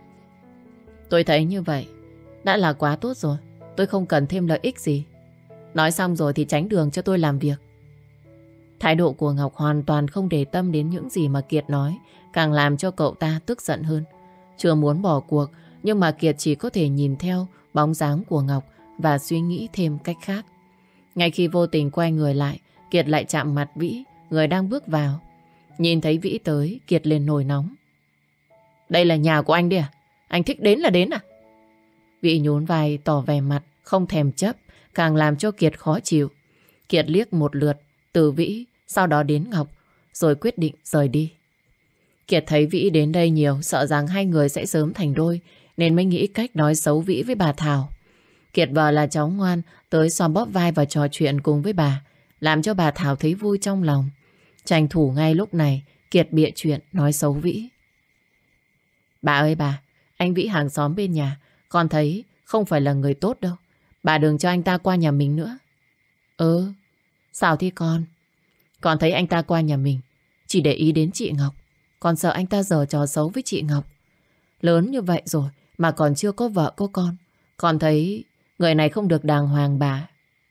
Tôi thấy như vậy đã là quá tốt rồi. Tôi không cần thêm lợi ích gì. Nói xong rồi thì tránh đường cho tôi làm việc. Thái độ của Ngọc hoàn toàn không để tâm đến những gì mà Kiệt nói, càng làm cho cậu ta tức giận hơn. Chưa muốn bỏ cuộc, nhưng mà Kiệt chỉ có thể nhìn theo bóng dáng của Ngọc và suy nghĩ thêm cách khác. Ngay khi vô tình quay người lại, Kiệt lại chạm mặt Vĩ, người đang bước vào. Nhìn thấy Vĩ tới, Kiệt liền nổi nóng. Đây là nhà của anh đi à? Anh thích đến là đến à? Vĩ nhún vai tỏ vẻ mặt không thèm chấp, càng làm cho Kiệt khó chịu. Kiệt liếc một lượt từ Vĩ, sau đó đến Ngọc, rồi quyết định rời đi. Kiệt thấy Vĩ đến đây nhiều, sợ rằng hai người sẽ sớm thành đôi, nên mới nghĩ cách nói xấu Vĩ với bà Thảo. Kiệt vợ là cháu ngoan, tới xoa bóp vai và trò chuyện cùng với bà, làm cho bà Thảo thấy vui trong lòng. Tranh thủ ngay lúc này, Kiệt bịa chuyện nói xấu Vĩ. Bà ơi bà, anh Vĩ hàng xóm bên nhà, con thấy không phải là người tốt đâu. Bà đừng cho anh ta qua nhà mình nữa. Sao thế con? Con thấy anh ta qua nhà mình chỉ để ý đến chị Ngọc. Con sợ anh ta giở trò xấu với chị Ngọc. Lớn như vậy rồi mà còn chưa có vợ có con. Con thấy người này không được đàng hoàng bà.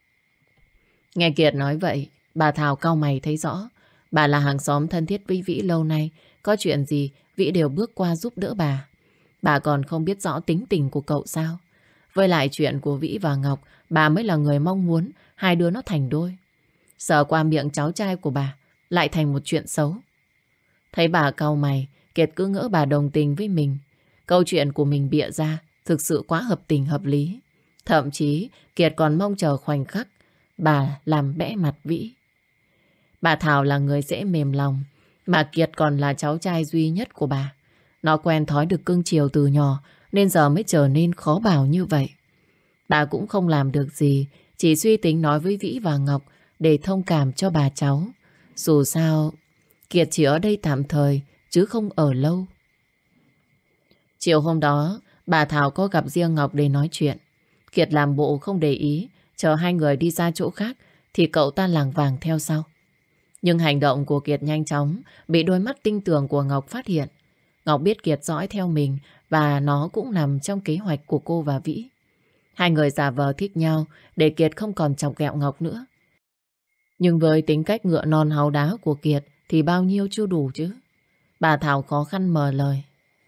Nghe Kiệt nói vậy, bà Thảo cau mày thấy rõ. Bà là hàng xóm thân thiết với Vĩ lâu nay, có chuyện gì Vĩ đều bước qua giúp đỡ bà. Bà còn không biết rõ tính tình của cậu sao? Với lại chuyện của Vĩ và Ngọc, bà mới là người mong muốn hai đứa nó thành đôi. Sợ qua miệng cháu trai của bà lại thành một chuyện xấu. Thấy bà cau mày, Kiệt cứ ngỡ bà đồng tình với mình. Câu chuyện của mình bịa ra thực sự quá hợp tình hợp lý. Thậm chí Kiệt còn mong chờ khoảnh khắc bà làm bẽ mặt Vĩ. Bà Thảo là người dễ mềm lòng, mà Kiệt còn là cháu trai duy nhất của bà. Nó quen thói được cưng chiều từ nhỏ, nên giờ mới trở nên khó bảo như vậy. Bà cũng không làm được gì, chỉ suy tính nói với Vĩ và Ngọc để thông cảm cho bà cháu. Dù sao, Kiệt chỉ ở đây tạm thời, chứ không ở lâu. Chiều hôm đó, bà Thảo có gặp riêng Ngọc để nói chuyện. Kiệt làm bộ không để ý, chờ hai người đi ra chỗ khác thì cậu ta lảng vảng theo sau. Nhưng hành động của Kiệt nhanh chóng bị đôi mắt tinh tường của Ngọc phát hiện. Ngọc biết Kiệt dõi theo mình và nó cũng nằm trong kế hoạch của cô và Vĩ. Hai người giả vờ thích nhau để Kiệt không còn chọc ghẹo Ngọc nữa. Nhưng với tính cách ngựa non háu đá của Kiệt thì bao nhiêu chưa đủ chứ. Bà Thảo khó khăn mở lời.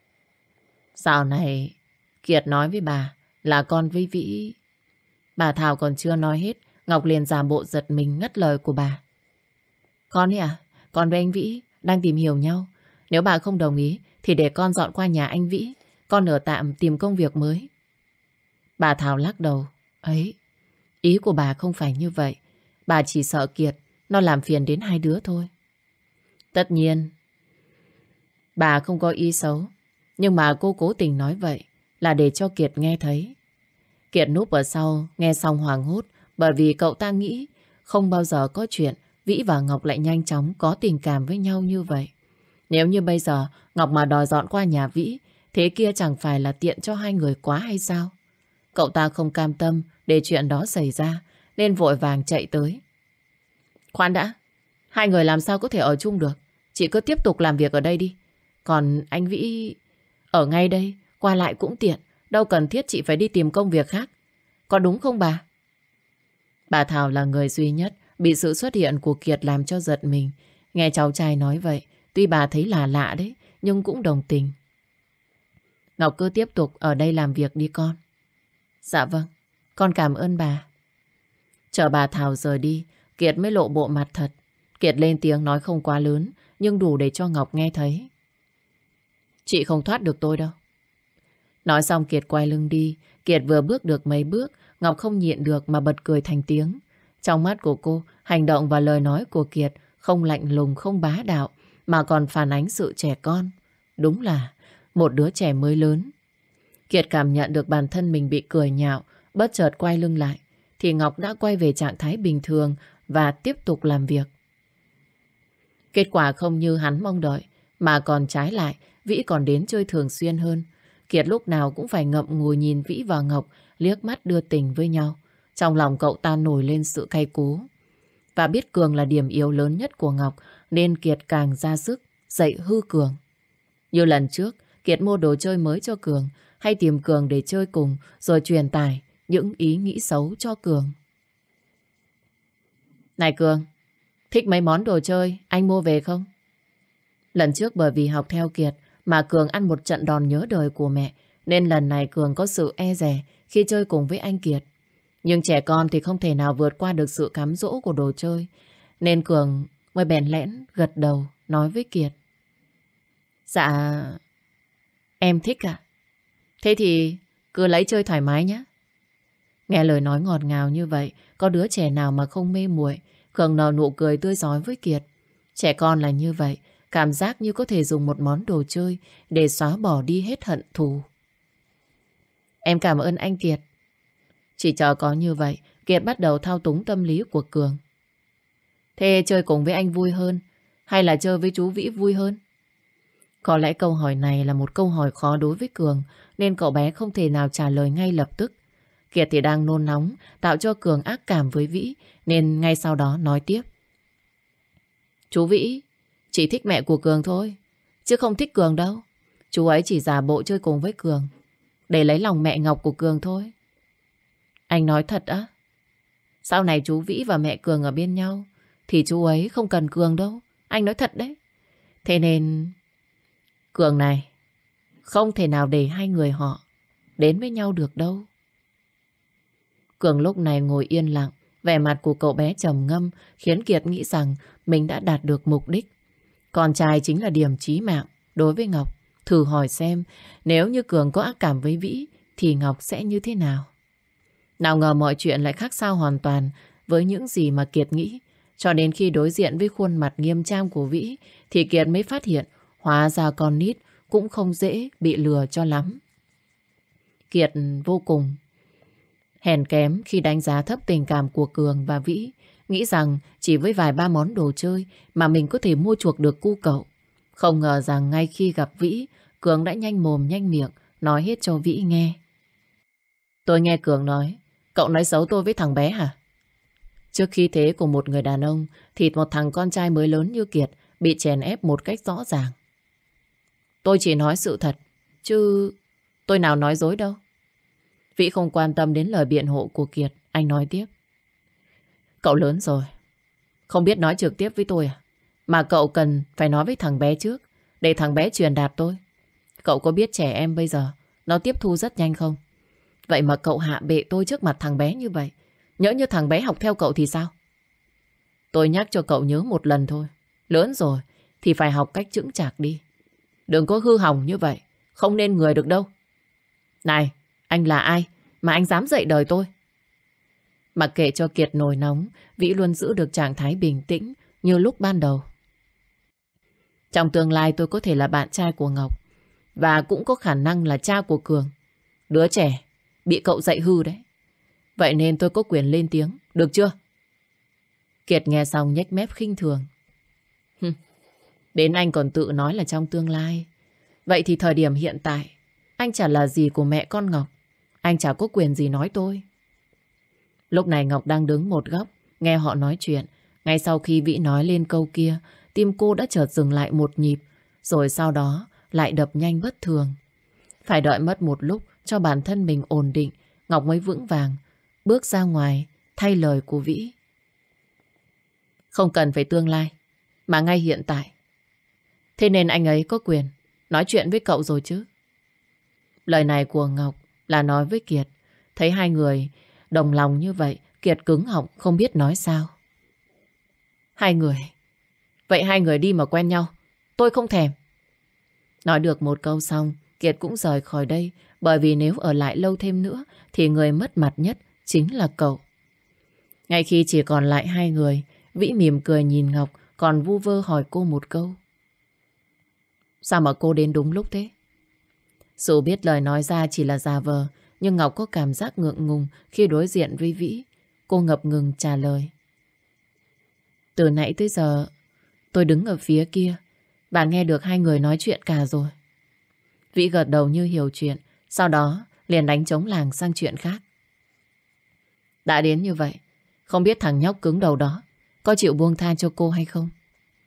Dạo này Kiệt nói với bà là con với Vĩ. Bà Thảo còn chưa nói hết, Ngọc liền giả bộ giật mình ngắt lời của bà. Con ấy à? Con với anh Vĩ đang tìm hiểu nhau. Nếu bà không đồng ý thì để con dọn qua nhà anh Vĩ. Con ở tạm tìm công việc mới. Bà Thảo lắc đầu. Ấy, ý của bà không phải như vậy. Bà chỉ sợ Kiệt nó làm phiền đến hai đứa thôi. Tất nhiên bà không có ý xấu, nhưng mà cô cố tình nói vậy là để cho Kiệt nghe thấy. Kiệt núp ở sau nghe xong hoảng hốt, bởi vì cậu ta nghĩ không bao giờ có chuyện Vĩ và Ngọc lại nhanh chóng có tình cảm với nhau như vậy. Nếu như bây giờ Ngọc mà đòi dọn qua nhà Vĩ, thế kia chẳng phải là tiện cho hai người quá hay sao? Cậu ta không cam tâm để chuyện đó xảy ra, nên vội vàng chạy tới. Khoan đã, hai người làm sao có thể ở chung được? Chị cứ tiếp tục làm việc ở đây đi. Còn anh Vĩ ở ngay đây, qua lại cũng tiện. Đâu cần thiết chị phải đi tìm công việc khác. Có đúng không bà? Bà Thảo là người duy nhất bị sự xuất hiện của Kiệt làm cho giật mình. Nghe cháu trai nói vậy, tuy bà thấy là lạ đấy, nhưng cũng đồng tình. Ngọc cứ tiếp tục ở đây làm việc đi con. Dạ vâng, con cảm ơn bà. Chờ bà Thảo rời đi, Kiệt mới lộ bộ mặt thật. Kiệt lên tiếng nói không quá lớn, nhưng đủ để cho Ngọc nghe thấy. Chị không thoát được tôi đâu. Nói xong Kiệt quay lưng đi. Kiệt vừa bước được mấy bước, Ngọc không nhịn được mà bật cười thành tiếng. Trong mắt của cô, hành động và lời nói của Kiệt không lạnh lùng, không bá đạo, mà còn phản ánh sự trẻ con. Đúng là một đứa trẻ mới lớn. Kiệt cảm nhận được bản thân mình bị cười nhạo, bất chợt quay lưng lại, thì Ngọc đã quay về trạng thái bình thường và tiếp tục làm việc. Kết quả không như hắn mong đợi, mà còn trái lại, Vĩ còn đến chơi thường xuyên hơn. Kiệt lúc nào cũng phải ngậm ngùi nhìn Vĩ và Ngọc liếc mắt đưa tình với nhau. Trong lòng cậu ta nổi lên sự cay cú. Và biết Cường là điểm yếu lớn nhất của Ngọc, nên Kiệt càng ra sức dạy hư Cường. Như lần trước, Kiệt mua đồ chơi mới cho Cường, hay tìm Cường để chơi cùng, rồi truyền tải những ý nghĩ xấu cho Cường. Này Cường, thích mấy món đồ chơi anh mua về không? Lần trước bởi vì học theo Kiệt mà Cường ăn một trận đòn nhớ đời của mẹ, nên lần này Cường có sự e dè khi chơi cùng với anh Kiệt. Nhưng trẻ con thì không thể nào vượt qua được sự cám dỗ của đồ chơi, nên Cường mới bèn lẽn gật đầu nói với Kiệt. Dạ, em thích ạ. Thế thì cứ lấy chơi thoải mái nhé. Nghe lời nói ngọt ngào như vậy, có đứa trẻ nào mà không mê muội. Cường nở nụ cười tươi rói với Kiệt. Trẻ con là như vậy, cảm giác như có thể dùng một món đồ chơi để xóa bỏ đi hết hận thù. Em cảm ơn anh Kiệt. Chỉ chờ có như vậy, Kiệt bắt đầu thao túng tâm lý của Cường. Thế chơi cùng với anh vui hơn, hay là chơi với chú Vĩ vui hơn? Có lẽ câu hỏi này là một câu hỏi khó đối với Cường, nên cậu bé không thể nào trả lời ngay lập tức. Kiệt thì đang nôn nóng, tạo cho Cường ác cảm với Vĩ, nên ngay sau đó nói tiếp. Chú Vĩ chỉ thích mẹ của Cường thôi, chứ không thích Cường đâu. Chú ấy chỉ giả bộ chơi cùng với Cường để lấy lòng mẹ Ngọc của Cường thôi. Anh nói thật á? Sau này chú Vĩ và mẹ Cường ở bên nhau thì chú ấy không cần Cường đâu. Anh nói thật đấy. Thế nên Cường này không thể nào để hai người họ đến với nhau được đâu. Cường lúc này ngồi yên lặng, vẻ mặt của cậu bé trầm ngâm khiến Kiệt nghĩ rằng mình đã đạt được mục đích. Con trai chính là điểm chí mạng đối với Ngọc. Thử hỏi xem, nếu như Cường có ác cảm với Vĩ thì Ngọc sẽ như thế nào? Nào ngờ mọi chuyện lại khác xa hoàn toàn với những gì mà Kiệt nghĩ. Cho đến khi đối diện với khuôn mặt nghiêm trang của Vĩ thì Kiệt mới phát hiện hóa ra con nít cũng không dễ bị lừa cho lắm. Kiệt vô cùng hèn kém khi đánh giá thấp tình cảm của Cường và Vĩ, nghĩ rằng chỉ với vài ba món đồ chơi mà mình có thể mua chuộc được cu cậu. Không ngờ rằng ngay khi gặp Vĩ, Cường đã nhanh mồm nhanh miệng nói hết cho Vĩ nghe. Tôi nghe Cường nói, cậu nói xấu tôi với thằng bé hả? Trước khi thế của một người đàn ông, thì một thằng con trai mới lớn như Kiệt bị chèn ép một cách rõ ràng. Tôi chỉ nói sự thật, chứ tôi nào nói dối đâu. Vĩ không quan tâm đến lời biện hộ của Kiệt, anh nói tiếp. Cậu lớn rồi, không biết nói trực tiếp với tôi à? Mà cậu cần phải nói với thằng bé trước, để thằng bé truyền đạt tôi. Cậu có biết trẻ em bây giờ nó tiếp thu rất nhanh không? Vậy mà cậu hạ bệ tôi trước mặt thằng bé như vậy. Nhỡ như thằng bé học theo cậu thì sao? Tôi nhắc cho cậu nhớ một lần thôi. Lớn rồi thì phải học cách chững chạc đi. Đừng có hư hỏng như vậy, không nên người được đâu. Này, anh là ai mà anh dám dạy đời tôi? Mặc kệ cho Kiệt nổi nóng, Vĩ luôn giữ được trạng thái bình tĩnh như lúc ban đầu. Trong tương lai tôi có thể là bạn trai của Ngọc, và cũng có khả năng là cha của Cường. Đứa trẻ bị cậu dạy hư đấy. Vậy nên tôi có quyền lên tiếng, được chưa? Kiệt nghe xong nhếch mép khinh thường. Đến anh còn tự nói là trong tương lai. Vậy thì thời điểm hiện tại, anh chả là gì của mẹ con Ngọc. Anh chả có quyền gì nói tôi. Lúc này Ngọc đang đứng một góc, nghe họ nói chuyện. Ngay sau khi Vĩ nói lên câu kia, tim cô đã chợt dừng lại một nhịp, rồi sau đó lại đập nhanh bất thường. Phải đợi mất một lúc cho bản thân mình ổn định, Ngọc mới vững vàng bước ra ngoài thay lời của Vĩ. Không cần phải tương lai, mà ngay hiện tại. Thế nên anh ấy có quyền nói chuyện với cậu rồi chứ. Lời này của Ngọc là nói với Kiệt. Thấy hai người đồng lòng như vậy, Kiệt cứng họng không biết nói sao. Hai người? Vậy hai người đi mà quen nhau, tôi không thèm. Nói được một câu xong, Kiệt cũng rời khỏi đây, bởi vì nếu ở lại lâu thêm nữa thì người mất mặt nhất chính là cậu. Ngay khi chỉ còn lại hai người, Vĩ mỉm cười nhìn Ngọc, còn vu vơ hỏi cô một câu. Sao mà cô đến đúng lúc thế? Dù biết lời nói ra chỉ là giả vờ, nhưng Ngọc có cảm giác ngượng ngùng khi đối diện với Vĩ. Cô ngập ngừng trả lời. Từ nãy tới giờ, tôi đứng ở phía kia, bạn nghe được hai người nói chuyện cả rồi. Vĩ gật đầu như hiểu chuyện, sau đó liền đánh trống làng sang chuyện khác. Đã đến như vậy, không biết thằng nhóc cứng đầu đó có chịu buông tha cho cô hay không?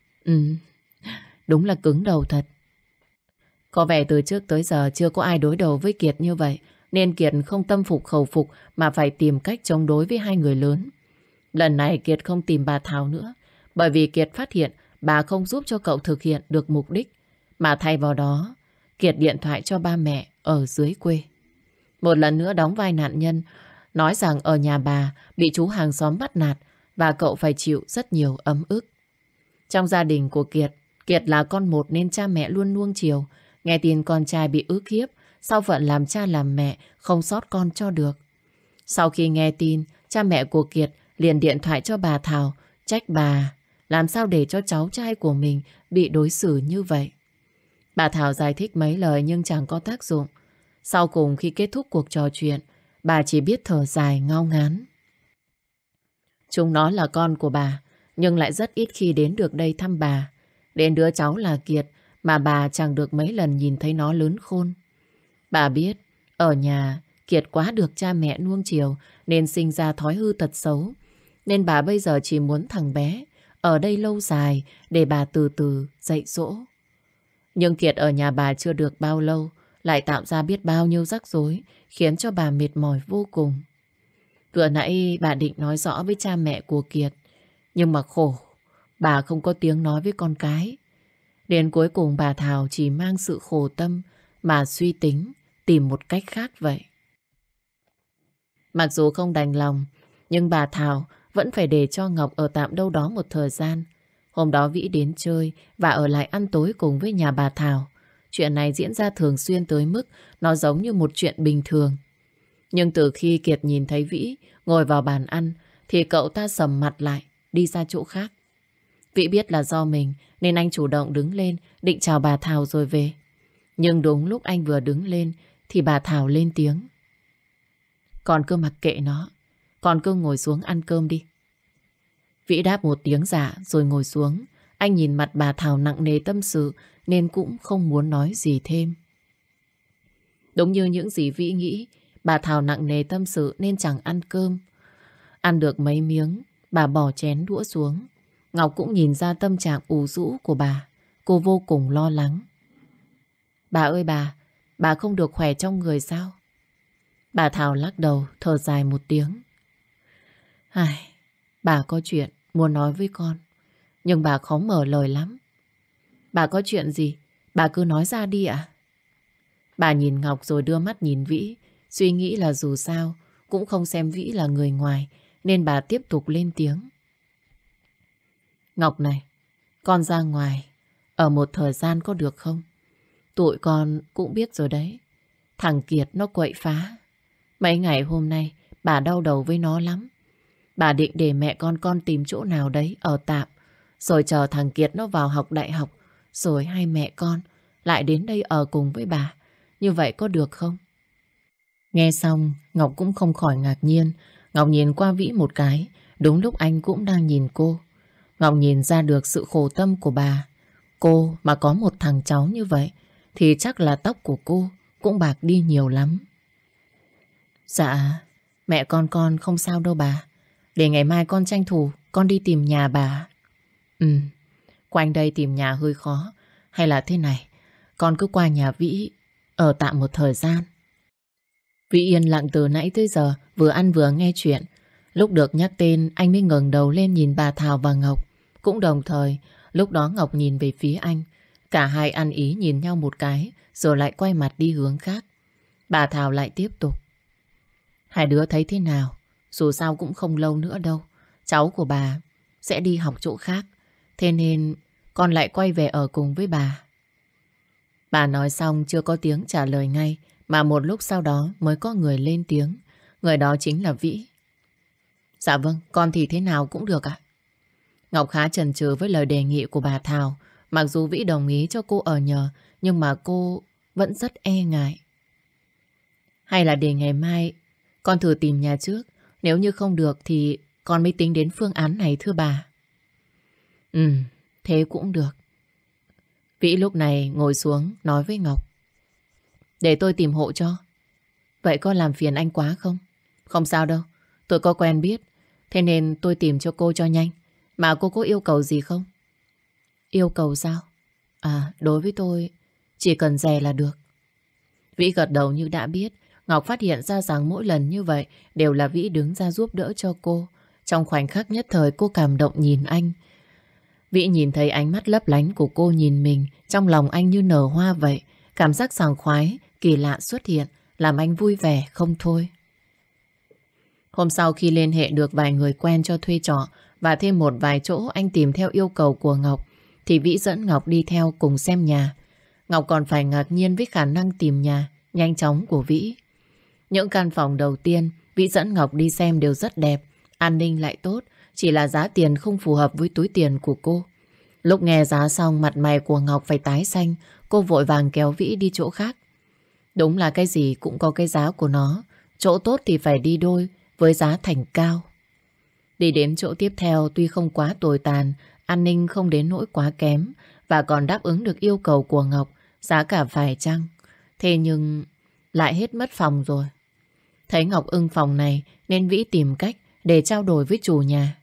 Đúng là cứng đầu thật. Có vẻ từ trước tới giờ chưa có ai đối đầu với Kiệt như vậy, nên Kiệt không tâm phục khẩu phục mà phải tìm cách chống đối với hai người lớn. Lần này Kiệt không tìm bà Thảo nữa, bởi vì Kiệt phát hiện bà không giúp cho cậu thực hiện được mục đích, mà thay vào đó Kiệt điện thoại cho ba mẹ ở dưới quê. Một lần nữa đóng vai nạn nhân, nói rằng ở nhà bà bị chú hàng xóm bắt nạt và cậu phải chịu rất nhiều ấm ức. Trong gia đình của Kiệt, Kiệt là con một nên cha mẹ luôn nuông chiều. Nghe tin con trai bị ức hiếp, sau phận làm cha làm mẹ không sót con cho được. Sau khi nghe tin, cha mẹ của Kiệt liền điện thoại cho bà Thảo, trách bà làm sao để cho cháu trai của mình bị đối xử như vậy. Bà Thảo giải thích mấy lời nhưng chẳng có tác dụng. Sau cùng khi kết thúc cuộc trò chuyện, bà chỉ biết thở dài ngao ngán. Chúng nó là con của bà, nhưng lại rất ít khi đến được đây thăm bà. Đến đứa cháu là Kiệt mà bà chẳng được mấy lần nhìn thấy nó lớn khôn. Bà biết, ở nhà Kiệt quá được cha mẹ nuông chiều nên sinh ra thói hư tật xấu. Nên bà bây giờ chỉ muốn thằng bé ở đây lâu dài để bà từ từ dạy dỗ. Nhưng Kiệt ở nhà bà chưa được bao lâu, lại tạo ra biết bao nhiêu rắc rối, khiến cho bà mệt mỏi vô cùng. Vừa nãy bà định nói rõ với cha mẹ của Kiệt, nhưng mà khổ, bà không có tiếng nói với con cái. Đến cuối cùng bà Thảo chỉ mang sự khổ tâm mà suy tính, tìm một cách khác vậy. Mặc dù không đành lòng, nhưng bà Thảo vẫn phải để cho Ngọc ở tạm đâu đó một thời gian. Hôm đó Vĩ đến chơi và ở lại ăn tối cùng với nhà bà Thảo. Chuyện này diễn ra thường xuyên tới mức nó giống như một chuyện bình thường. Nhưng từ khi Kiệt nhìn thấy Vĩ ngồi vào bàn ăn thì cậu ta sầm mặt lại, đi ra chỗ khác. Vĩ biết là do mình nên anh chủ động đứng lên định chào bà Thảo rồi về. Nhưng đúng lúc anh vừa đứng lên thì bà Thảo lên tiếng. Con cứ mặc kệ nó, con cứ ngồi xuống ăn cơm đi. Vĩ đáp một tiếng dạ rồi ngồi xuống. Anh nhìn mặt bà Thảo nặng nề tâm sự nên cũng không muốn nói gì thêm. Đúng như những gì Vĩ nghĩ, bà Thảo nặng nề tâm sự nên chẳng ăn cơm. Ăn được mấy miếng, bà bỏ chén đũa xuống. Ngọc cũng nhìn ra tâm trạng ủ rũ của bà. Cô vô cùng lo lắng. Bà ơi bà không được khỏe trong người sao? Bà Thảo lắc đầu, thở dài một tiếng. Ai, bà có chuyện muốn nói với con, nhưng bà khó mở lời lắm. Bà có chuyện gì? Bà cứ nói ra đi ạ. Bà nhìn Ngọc rồi đưa mắt nhìn Vĩ, suy nghĩ là dù sao cũng không xem Vĩ là người ngoài, nên bà tiếp tục lên tiếng. Ngọc này, con ra ngoài ở một thời gian có được không? Tụi con cũng biết rồi đấy. Thằng Kiệt nó quậy phá. Mấy ngày hôm nay bà đau đầu với nó lắm. Bà định để mẹ con tìm chỗ nào đấy ở tạm, rồi chờ thằng Kiệt nó vào học đại học, rồi hai mẹ con lại đến đây ở cùng với bà. Như vậy có được không? Nghe xong, Ngọc cũng không khỏi ngạc nhiên. Ngọc nhìn qua Vĩ một cái, đúng lúc anh cũng đang nhìn cô. Ngọc nhìn ra được sự khổ tâm của bà. Cô mà có một thằng cháu như vậy, thì chắc là tóc của cô cũng bạc đi nhiều lắm. Dạ, mẹ con không sao đâu bà. Để ngày mai con tranh thủ, con đi tìm nhà bà. Ừ, quanh đây tìm nhà hơi khó. Hay là thế này, con cứ qua nhà Vĩ ở tạm một thời gian. Vĩ yên lặng từ nãy tới giờ, vừa ăn vừa nghe chuyện. Lúc được nhắc tên, anh mới ngẩng đầu lên nhìn bà Thảo và Ngọc. Cũng đồng thời, lúc đó Ngọc nhìn về phía anh. Cả hai ăn ý nhìn nhau một cái, rồi lại quay mặt đi hướng khác. Bà Thảo lại tiếp tục. Hai đứa thấy thế nào? Dù sao cũng không lâu nữa đâu. Cháu của bà sẽ đi học chỗ khác. Thế nên con lại quay về ở cùng với bà. Bà nói xong chưa có tiếng trả lời ngay, mà một lúc sau đó mới có người lên tiếng. Người đó chính là Vĩ. Dạ vâng, con thì thế nào cũng được ạ. Ngọc khá chần chừ với lời đề nghị của bà Thảo. Mặc dù Vĩ đồng ý cho cô ở nhờ, nhưng mà cô vẫn rất e ngại. Hay là để ngày mai con thử tìm nhà trước. Nếu như không được thì con mới tính đến phương án này thưa bà. Ừ, thế cũng được. Vĩ lúc này ngồi xuống nói với Ngọc. Để tôi tìm hộ cho. Vậy có làm phiền anh quá không? Không sao đâu, tôi có quen biết. Thế nên tôi tìm cho cô cho nhanh. Mà cô có yêu cầu gì không? Yêu cầu sao? À, đối với tôi chỉ cần rẻ là được. Vĩ gật đầu như đã biết. Ngọc phát hiện ra rằng mỗi lần như vậy đều là Vĩ đứng ra giúp đỡ cho cô. Trong khoảnh khắc nhất thời cô cảm động nhìn anh. Vĩ nhìn thấy ánh mắt lấp lánh của cô nhìn mình, trong lòng anh như nở hoa vậy. Cảm giác sảng khoái, kỳ lạ xuất hiện, làm anh vui vẻ không thôi. Hôm sau khi liên hệ được vài người quen cho thuê trọ và thêm một vài chỗ anh tìm theo yêu cầu của Ngọc, thì Vĩ dẫn Ngọc đi theo cùng xem nhà. Ngọc còn phải ngạc nhiên với khả năng tìm nhà nhanh chóng của Vĩ. Những căn phòng đầu tiên Vĩ dẫn Ngọc đi xem đều rất đẹp, an ninh lại tốt, chỉ là giá tiền không phù hợp với túi tiền của cô. Lúc nghe giá xong mặt mày của Ngọc phải tái xanh, cô vội vàng kéo Vĩ đi chỗ khác. Đúng là cái gì cũng có cái giá của nó, chỗ tốt thì phải đi đôi với giá thành cao. Đi đến chỗ tiếp theo tuy không quá tồi tàn, an ninh không đến nỗi quá kém và còn đáp ứng được yêu cầu của Ngọc, giá cả phải chăng. Thế nhưng lại hết mất phòng rồi. Thấy Ngọc ưng phòng này nên Vĩ tìm cách để trao đổi với chủ nhà.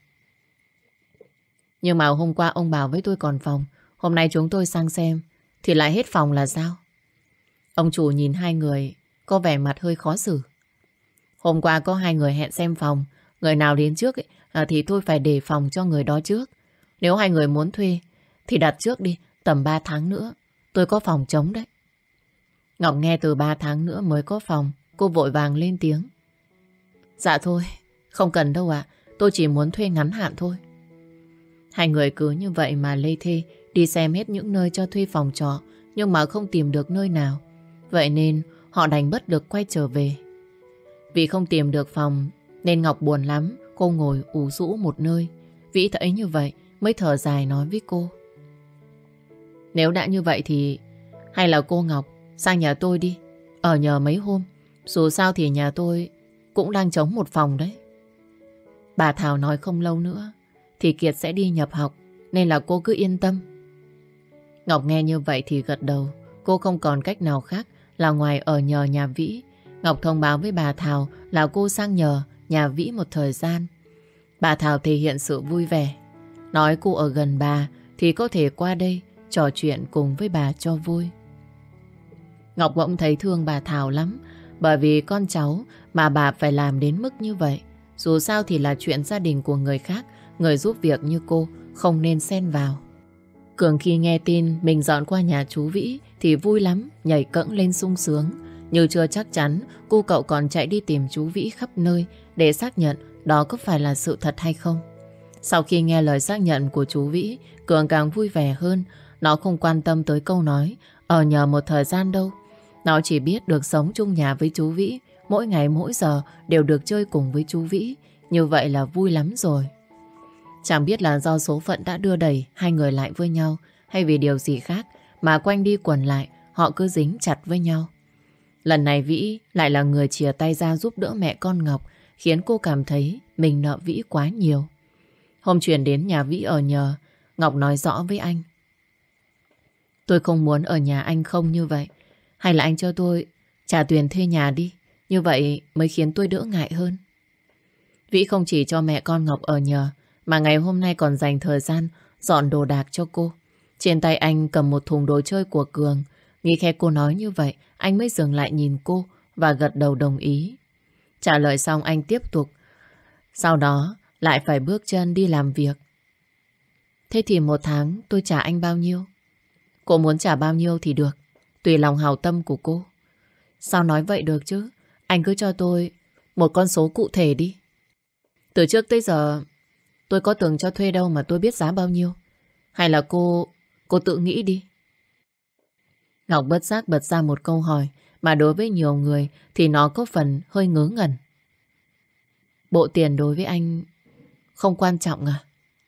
Nhưng mà hôm qua ông bảo với tôi còn phòng, hôm nay chúng tôi sang xem thì lại hết phòng là sao? Ông chủ nhìn hai người có vẻ mặt hơi khó xử. Hôm qua có hai người hẹn xem phòng, người nào đến trước thì tôi phải để phòng cho người đó trước. Nếu hai người muốn thuê thì đặt trước đi, tầm 3 tháng nữa tôi có phòng trống đấy. Ngọc nghe từ 3 tháng nữa mới có phòng, cô vội vàng lên tiếng. Dạ thôi, không cần đâu ạ, tôi chỉ muốn thuê ngắn hạn thôi. Hai người cứ như vậy mà lê thê đi xem hết những nơi cho thuê phòng trọ, nhưng mà không tìm được nơi nào. Vậy nên họ đành bất lực quay trở về. Vì không tìm được phòng nên Ngọc buồn lắm, cô ngồi ủ rũ một nơi. Vĩ thấy như vậy mới thở dài nói với cô. Nếu đã như vậy thì hay là cô Ngọc sang nhà tôi đi, ở nhờ mấy hôm. Dù sao thì nhà tôi cũng đang trống một phòng đấy. Bà Thảo nói không lâu nữa thì Kiệt sẽ đi nhập học, nên là cô cứ yên tâm. Ngọc nghe như vậy thì gật đầu. Cô không còn cách nào khác là ngoài ở nhờ nhà Vĩ, Ngọc thông báo với bà Thảo là cô sang nhờ nhà Vĩ một thời gian. Bà Thảo thể hiện sự vui vẻ, nói cô ở gần bà thì có thể qua đây trò chuyện cùng với bà cho vui. Ngọc bỗng thấy thương bà Thảo lắm, bởi vì con cháu mà bà phải làm đến mức như vậy. Dù sao thì là chuyện gia đình của người khác, người giúp việc như cô không nên xen vào. Cường khi nghe tin mình dọn qua nhà chú Vĩ thì vui lắm, nhảy cẫng lên sung sướng. Như chưa chắc chắn, cô cậu còn chạy đi tìm chú Vĩ khắp nơi để xác nhận đó có phải là sự thật hay không. Sau khi nghe lời xác nhận của chú Vĩ, Cường càng vui vẻ hơn. Nó không quan tâm tới câu nói ở nhờ một thời gian đâu. Nó chỉ biết được sống chung nhà với chú Vĩ, mỗi ngày mỗi giờ đều được chơi cùng với chú Vĩ. Như vậy là vui lắm rồi. Chẳng biết là do số phận đã đưa đẩy hai người lại với nhau, hay vì điều gì khác mà quanh đi quẩn lại họ cứ dính chặt với nhau. Lần này Vĩ lại là người chìa tay ra giúp đỡ mẹ con Ngọc, khiến cô cảm thấy mình nợ Vĩ quá nhiều. Hôm chuyển đến nhà Vĩ ở nhờ, Ngọc nói rõ với anh: tôi không muốn ở nhà anh không như vậy. Hay là anh cho tôi trả tiền thuê nhà đi, như vậy mới khiến tôi đỡ ngại hơn. Vĩ không chỉ cho mẹ con Ngọc ở nhờ, mà ngày hôm nay còn dành thời gian dọn đồ đạc cho cô. Trên tay anh cầm một thùng đồ chơi của Cường. Nghĩ khi cô nói như vậy, anh mới dừng lại nhìn cô và gật đầu đồng ý. Trả lời xong anh tiếp tục. Sau đó lại phải bước chân đi làm việc. Thế thì một tháng tôi trả anh bao nhiêu? Cô muốn trả bao nhiêu thì được, tùy lòng hảo tâm của cô. Sao nói vậy được chứ? Anh cứ cho tôi một con số cụ thể đi. Từ trước tới giờ tôi có từng cho thuê đâu mà tôi biết giá bao nhiêu. Hay là cô tự nghĩ đi. Ngọc bất giác bật ra một câu hỏi mà đối với nhiều người thì nó có phần hơi ngớ ngẩn. Bộ tiền đối với anh không quan trọng à?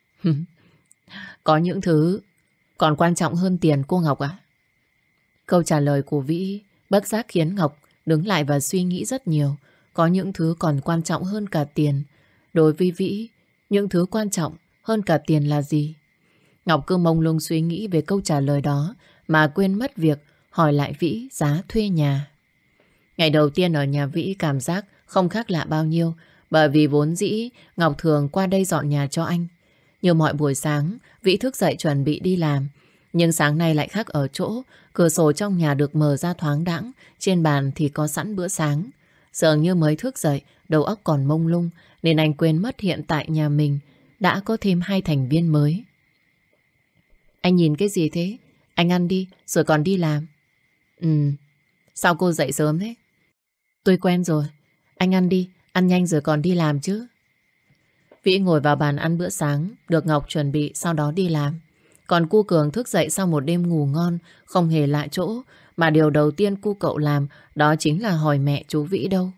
Có những thứ còn quan trọng hơn tiền cô Ngọc ạ. Câu trả lời của Vĩ bất giác khiến Ngọc đứng lại và suy nghĩ rất nhiều. Có những thứ còn quan trọng hơn cả tiền. Đối với Vĩ, những thứ quan trọng hơn cả tiền là gì? Ngọc cứ mông lung suy nghĩ về câu trả lời đó mà quên mất việc hỏi lại Vĩ giá thuê nhà. Ngày đầu tiên ở nhà Vĩ cảm giác không khác lạ bao nhiêu, bởi vì vốn dĩ Ngọc thường qua đây dọn nhà cho anh. Như mọi buổi sáng, Vĩ thức dậy chuẩn bị đi làm. Nhưng sáng nay lại khác ở chỗ, cửa sổ trong nhà được mở ra thoáng đãng, trên bàn thì có sẵn bữa sáng. Dường như mới thức dậy, đầu óc còn mông lung, nên anh quên mất hiện tại nhà mình đã có thêm 2 thành viên mới. Anh nhìn cái gì thế? Anh ăn đi, rồi còn đi làm. Sao cô dậy sớm thế? Tôi quen rồi. Anh ăn đi, ăn nhanh rồi còn đi làm chứ. Vĩ ngồi vào bàn ăn bữa sáng, được Ngọc chuẩn bị sau đó đi làm. Còn cu Cường thức dậy sau một đêm ngủ ngon, không hề lạ chỗ, mà điều đầu tiên cu cậu làm đó chính là hỏi mẹ chú Vĩ đâu.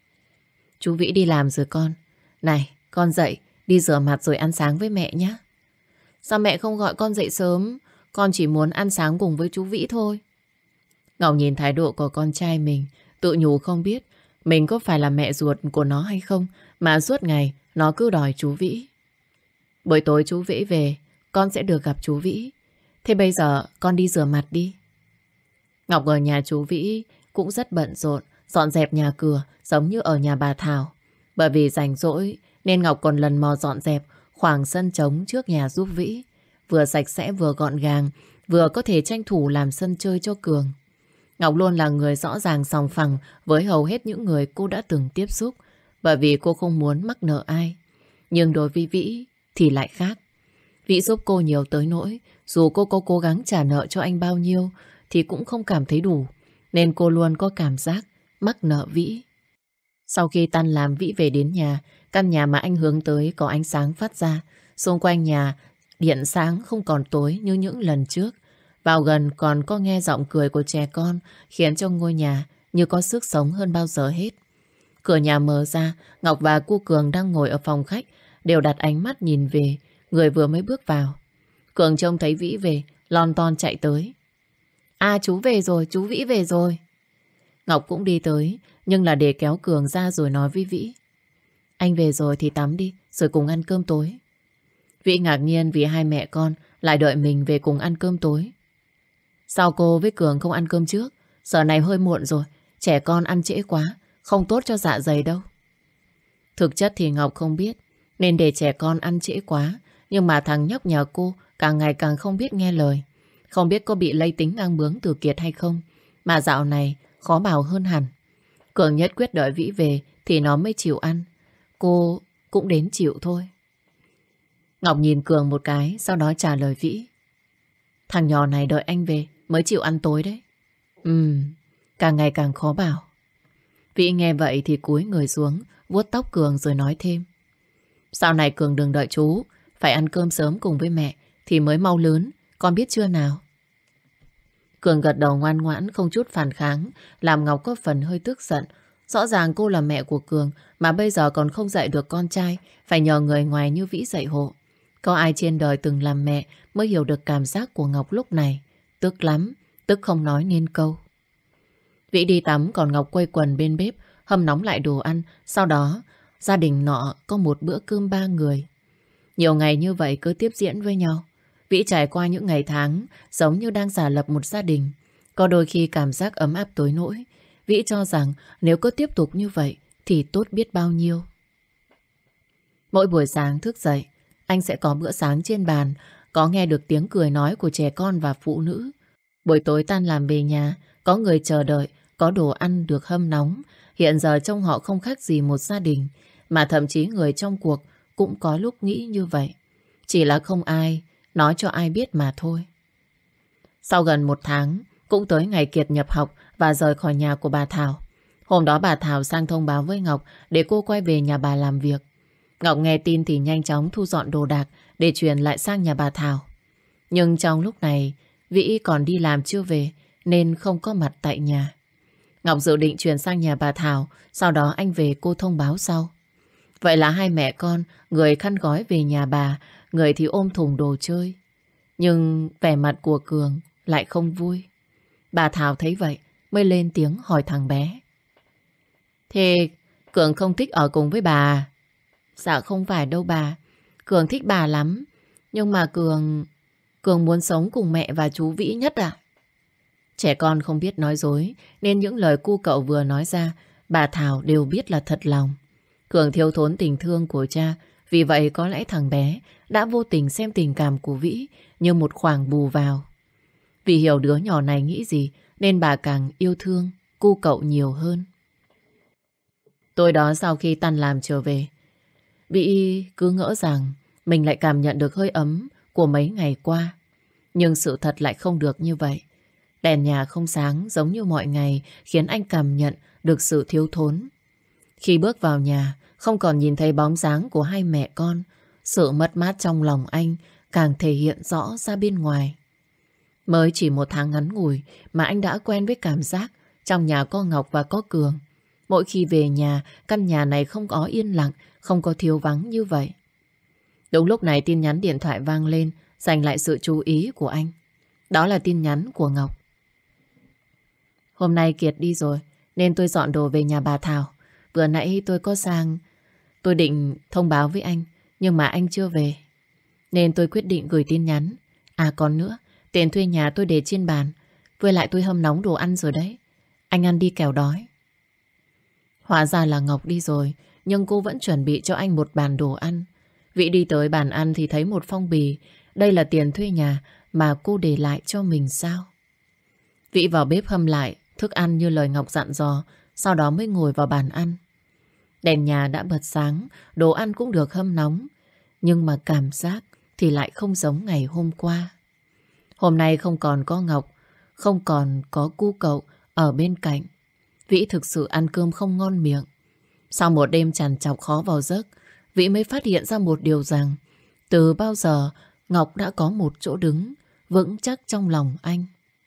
Chú Vĩ đi làm rồi con. Này, con dậy, đi rửa mặt rồi ăn sáng với mẹ nhé. Sao mẹ không gọi con dậy sớm? Con chỉ muốn ăn sáng cùng với chú Vĩ thôi. Ngọc nhìn thái độ của con trai mình, tự nhủ không biết mình có phải là mẹ ruột của nó hay không, mà suốt ngày nó cứ đòi chú Vĩ. Buổi tối chú Vĩ về, con sẽ được gặp chú Vĩ. Thế bây giờ con đi rửa mặt đi. Ngọc ở nhà chú Vĩ cũng rất bận rộn, dọn dẹp nhà cửa giống như ở nhà bà Thảo. Bởi vì rảnh rỗi nên Ngọc còn lần mò dọn dẹp khoảng sân trống trước nhà giúp Vĩ. Vừa sạch sẽ vừa gọn gàng, vừa có thể tranh thủ làm sân chơi cho Cường. Ngọc luôn là người rõ ràng sòng phẳng với hầu hết những người cô đã từng tiếp xúc, bởi vì cô không muốn mắc nợ ai. Nhưng đối với Vĩ thì lại khác. Vĩ giúp cô nhiều tới nỗi dù cô có cố gắng trả nợ cho anh bao nhiêu thì cũng không cảm thấy đủ, nên cô luôn có cảm giác mắc nợ Vĩ. Sau khi tan làm, Vĩ về đến nhà. Căn nhà mà anh hướng tới có ánh sáng phát ra. Xung quanh nhà điện sáng không còn tối như những lần trước. Vào gần còn có nghe giọng cười của trẻ con, khiến cho ngôi nhà như có sức sống hơn bao giờ hết. Cửa nhà mở ra, Ngọc và cô Cường đang ngồi ở phòng khách, đều đặt ánh mắt nhìn về người vừa mới bước vào. Cường trông thấy Vĩ về, lon ton chạy tới. À, chú về rồi, chú Vĩ về rồi. Ngọc cũng đi tới, nhưng là để kéo Cường ra rồi nói với Vĩ. Anh về rồi thì tắm đi, rồi cùng ăn cơm tối. Vĩ ngạc nhiên vì hai mẹ con lại đợi mình về cùng ăn cơm tối. Sao cô với Cường không ăn cơm trước, Giờ này hơi muộn rồi, trẻ con ăn trễ quá, không tốt cho dạ dày đâu. Thực chất thì Ngọc không biết nên để trẻ con ăn trễ quá, nhưng mà thằng nhóc nhà cô càng ngày càng không biết nghe lời. Không biết có bị lây tính ngang bướng từ Kiệt hay không, mà dạo này khó bảo hơn hẳn. Cường nhất quyết đợi Vĩ về thì nó mới chịu ăn. Cô cũng đến chịu thôi. Ngọc nhìn Cường một cái, sau đó trả lời Vĩ. Thằng nhỏ này đợi anh về mới chịu ăn tối đấy. Càng ngày càng khó bảo. Vĩ nghe vậy thì cúi người xuống, vuốt tóc Cường rồi nói thêm. Sau này Cường đừng đợi chú, phải ăn cơm sớm cùng với mẹ thì mới mau lớn, con biết chưa nào? Cường gật đầu ngoan ngoãn, không chút phản kháng, làm Ngọc có phần hơi tức giận. Rõ ràng cô là mẹ của Cường mà bây giờ còn không dạy được con trai, phải nhờ người ngoài như Vĩ dạy hộ. Có ai trên đời từng làm mẹ mới hiểu được cảm giác của Ngọc lúc này. Tức lắm, tức không nói nên câu. Vĩ đi tắm, còn Ngọc quây quần bên bếp hâm nóng lại đồ ăn. Sau đó gia đình nọ có một bữa cơm 3 người. Nhiều ngày như vậy cứ tiếp diễn với nhau. Vĩ trải qua những ngày tháng giống như đang giả lập một gia đình. Có đôi khi cảm giác ấm áp tối nỗi. Vĩ cho rằng nếu cứ tiếp tục như vậy thì tốt biết bao nhiêu. Mỗi buổi sáng thức dậy, anh sẽ có bữa sáng trên bàn, có nghe được tiếng cười nói của trẻ con và phụ nữ. Buổi tối tan làm về nhà, có người chờ đợi, có đồ ăn được hâm nóng. Hiện giờ trông họ không khác gì một gia đình, mà thậm chí người trong cuộc cũng có lúc nghĩ như vậy. Chỉ là không ai nói cho ai biết mà thôi. Sau gần 1 tháng, cũng tới ngày Kiệt nhập học và rời khỏi nhà của bà Thảo. Hôm đó bà Thảo sang thông báo với Ngọc để cô quay về nhà bà làm việc. Ngọc nghe tin thì nhanh chóng thu dọn đồ đạc để chuyển lại sang nhà bà Thảo. Nhưng trong lúc này, Vĩ còn đi làm chưa về nên không có mặt tại nhà. Ngọc dự định chuyển sang nhà bà Thảo, sau đó anh về cô thông báo sau. Vậy là hai mẹ con, người khăn gói về nhà bà, người thì ôm thùng đồ chơi. Nhưng vẻ mặt của Cường lại không vui. Bà Thảo thấy vậy mới lên tiếng hỏi thằng bé. Thế Cường không thích ở cùng với bà à? Dạ không phải đâu bà. Cường thích bà lắm. Nhưng mà Cường muốn sống cùng mẹ và chú Vĩ nhất à? Trẻ con không biết nói dối, nên những lời cu cậu vừa nói ra bà Thảo đều biết là thật lòng. Cường thiếu thốn tình thương của cha, vì vậy có lẽ thằng bé đã vô tình xem tình cảm của Vĩ như một khoản bù vào. Vì hiểu đứa nhỏ này nghĩ gì nên bà càng yêu thương cu cậu nhiều hơn. Tối đó sau khi tan làm trở về, Vĩ cứ ngỡ rằng mình lại cảm nhận được hơi ấm của mấy ngày qua. Nhưng sự thật lại không được như vậy. Đèn nhà không sáng giống như mọi ngày khiến anh cảm nhận được sự thiếu thốn. Khi bước vào nhà, không còn nhìn thấy bóng dáng của hai mẹ con, sự mất mát trong lòng anh càng thể hiện rõ ra bên ngoài. Mới chỉ 1 tháng ngắn ngủi mà anh đã quen với cảm giác trong nhà có Ngọc và có Cường. Mỗi khi về nhà, căn nhà này không có yên lặng, không có thiếu vắng như vậy. Đúng lúc này tin nhắn điện thoại vang lên, giành lại sự chú ý của anh. Đó là tin nhắn của Ngọc. Hôm nay Kiệt đi rồi, nên tôi dọn đồ về nhà bà Thảo. Vừa nãy tôi có sang, tôi định thông báo với anh, nhưng mà anh chưa về. Nên tôi quyết định gửi tin nhắn. À còn nữa, tiền thuê nhà tôi để trên bàn. Với lại tôi hâm nóng đồ ăn rồi đấy. Anh ăn đi kẻo đói. Hóa ra là Ngọc đi rồi, nhưng cô vẫn chuẩn bị cho anh một bàn đồ ăn. Vĩ đi tới bàn ăn thì thấy một phong bì. Đây là tiền thuê nhà mà cô để lại cho mình sao? Vĩ vào bếp hâm lại thức ăn như lời Ngọc dặn dò, sau đó mới ngồi vào bàn ăn. Đèn nhà đã bật sáng, đồ ăn cũng được hâm nóng. Nhưng mà cảm giác thì lại không giống ngày hôm qua. Hôm nay không còn có Ngọc, không còn có cu cậu ở bên cạnh. Vĩ thực sự ăn cơm không ngon miệng. Sau một đêm trằn trọc khó vào giấc, Vĩ mới phát hiện ra một điều rằng từ bao giờ Ngọc đã có một chỗ đứng vững chắc trong lòng anh.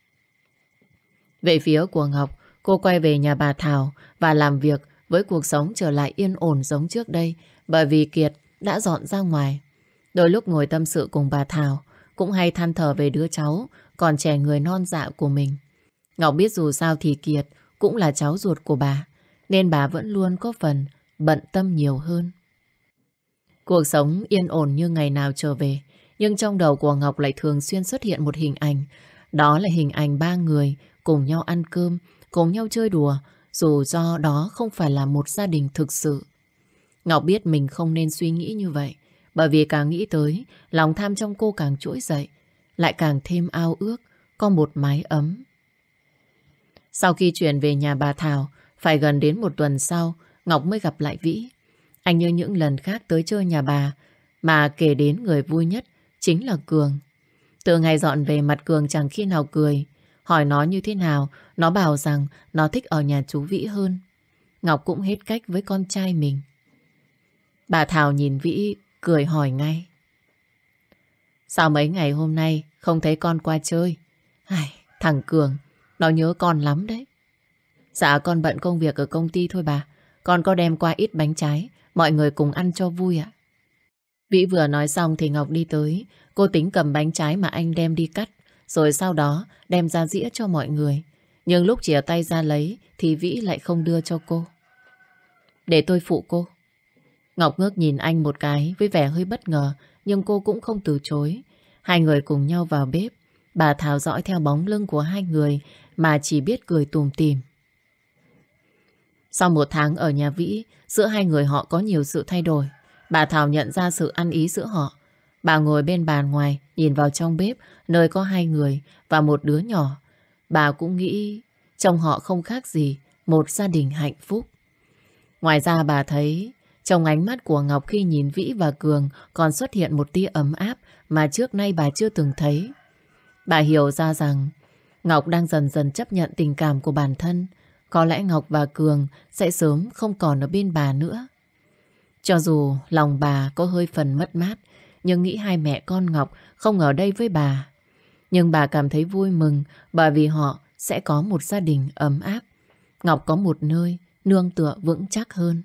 Về phía của Ngọc, cô quay về nhà bà Thảo và làm việc với cuộc sống trở lại yên ổn giống trước đây, bởi vì Kiệt đã dọn ra ngoài. Đôi lúc ngồi tâm sự cùng bà Thảo, cũng hay than thở về đứa cháu còn trẻ người non dạ của mình. Ngọc biết dù sao thì Kiệt cũng là cháu ruột của bà, nên bà vẫn luôn có phần bận tâm nhiều hơn. Cuộc sống yên ổn như ngày nào trở về, nhưng trong đầu của Ngọc lại thường xuyên xuất hiện một hình ảnh. Đó là hình ảnh 3 người cùng nhau ăn cơm, cùng nhau chơi đùa, dù do đó không phải là một gia đình thực sự. Ngọc biết mình không nên suy nghĩ như vậy, bởi vì càng nghĩ tới, lòng tham trong cô càng trỗi dậy, lại càng thêm ao ước có một mái ấm. Sau khi chuyển về nhà bà Thảo, phải gần đến một tuần sau, Ngọc mới gặp lại Vĩ. Anh như những lần khác tới chơi nhà bà, mà kể đến người vui nhất chính là Cường. Từ ngày dọn về mặt Cường chẳng khi nào cười. Hỏi nó như thế nào, nó bảo rằng nó thích ở nhà chú Vĩ hơn. Ngọc cũng hết cách với con trai mình. Bà Thảo nhìn Vĩ, cười hỏi ngay. Sao mấy ngày hôm nay không thấy con qua chơi? Ai, thằng Cường, nó nhớ con lắm đấy. Dạ con bận công việc ở công ty thôi bà. Con có đem qua ít bánh trái, mọi người cùng ăn cho vui ạ. Vĩ vừa nói xong thì Ngọc đi tới. Cô tính cầm bánh trái mà anh đem đi cắt, rồi sau đó đem ra dĩa cho mọi người. Nhưng lúc chìa tay ra lấy thì Vĩ lại không đưa cho cô. Để tôi phụ cô. Ngọc ngước nhìn anh một cái với vẻ hơi bất ngờ, nhưng cô cũng không từ chối. Hai người cùng nhau vào bếp. Bà Thảo dõi theo bóng lưng của hai người mà chỉ biết cười tủm tỉm. Sau một tháng ở nhà Vĩ, giữa hai người họ có nhiều sự thay đổi. Bà Thảo nhận ra sự ăn ý giữa họ. Bà ngồi bên bàn ngoài, nhìn vào trong bếp, nơi có hai người và một đứa nhỏ. Bà cũng nghĩ trong họ không khác gì một gia đình hạnh phúc. Ngoài ra bà thấy trong ánh mắt của Ngọc khi nhìn Vĩ và Cường còn xuất hiện một tia ấm áp mà trước nay bà chưa từng thấy. Bà hiểu ra rằng Ngọc đang dần dần chấp nhận tình cảm của bản thân. Có lẽ Ngọc và Cường sẽ sớm không còn ở bên bà nữa. Cho dù lòng bà có hơi phần mất mát, nhưng nghĩ hai mẹ con Ngọc không ở đây với bà. Nhưng bà cảm thấy vui mừng bởi vì họ sẽ có một gia đình ấm áp. Ngọc có một nơi nương tựa vững chắc hơn.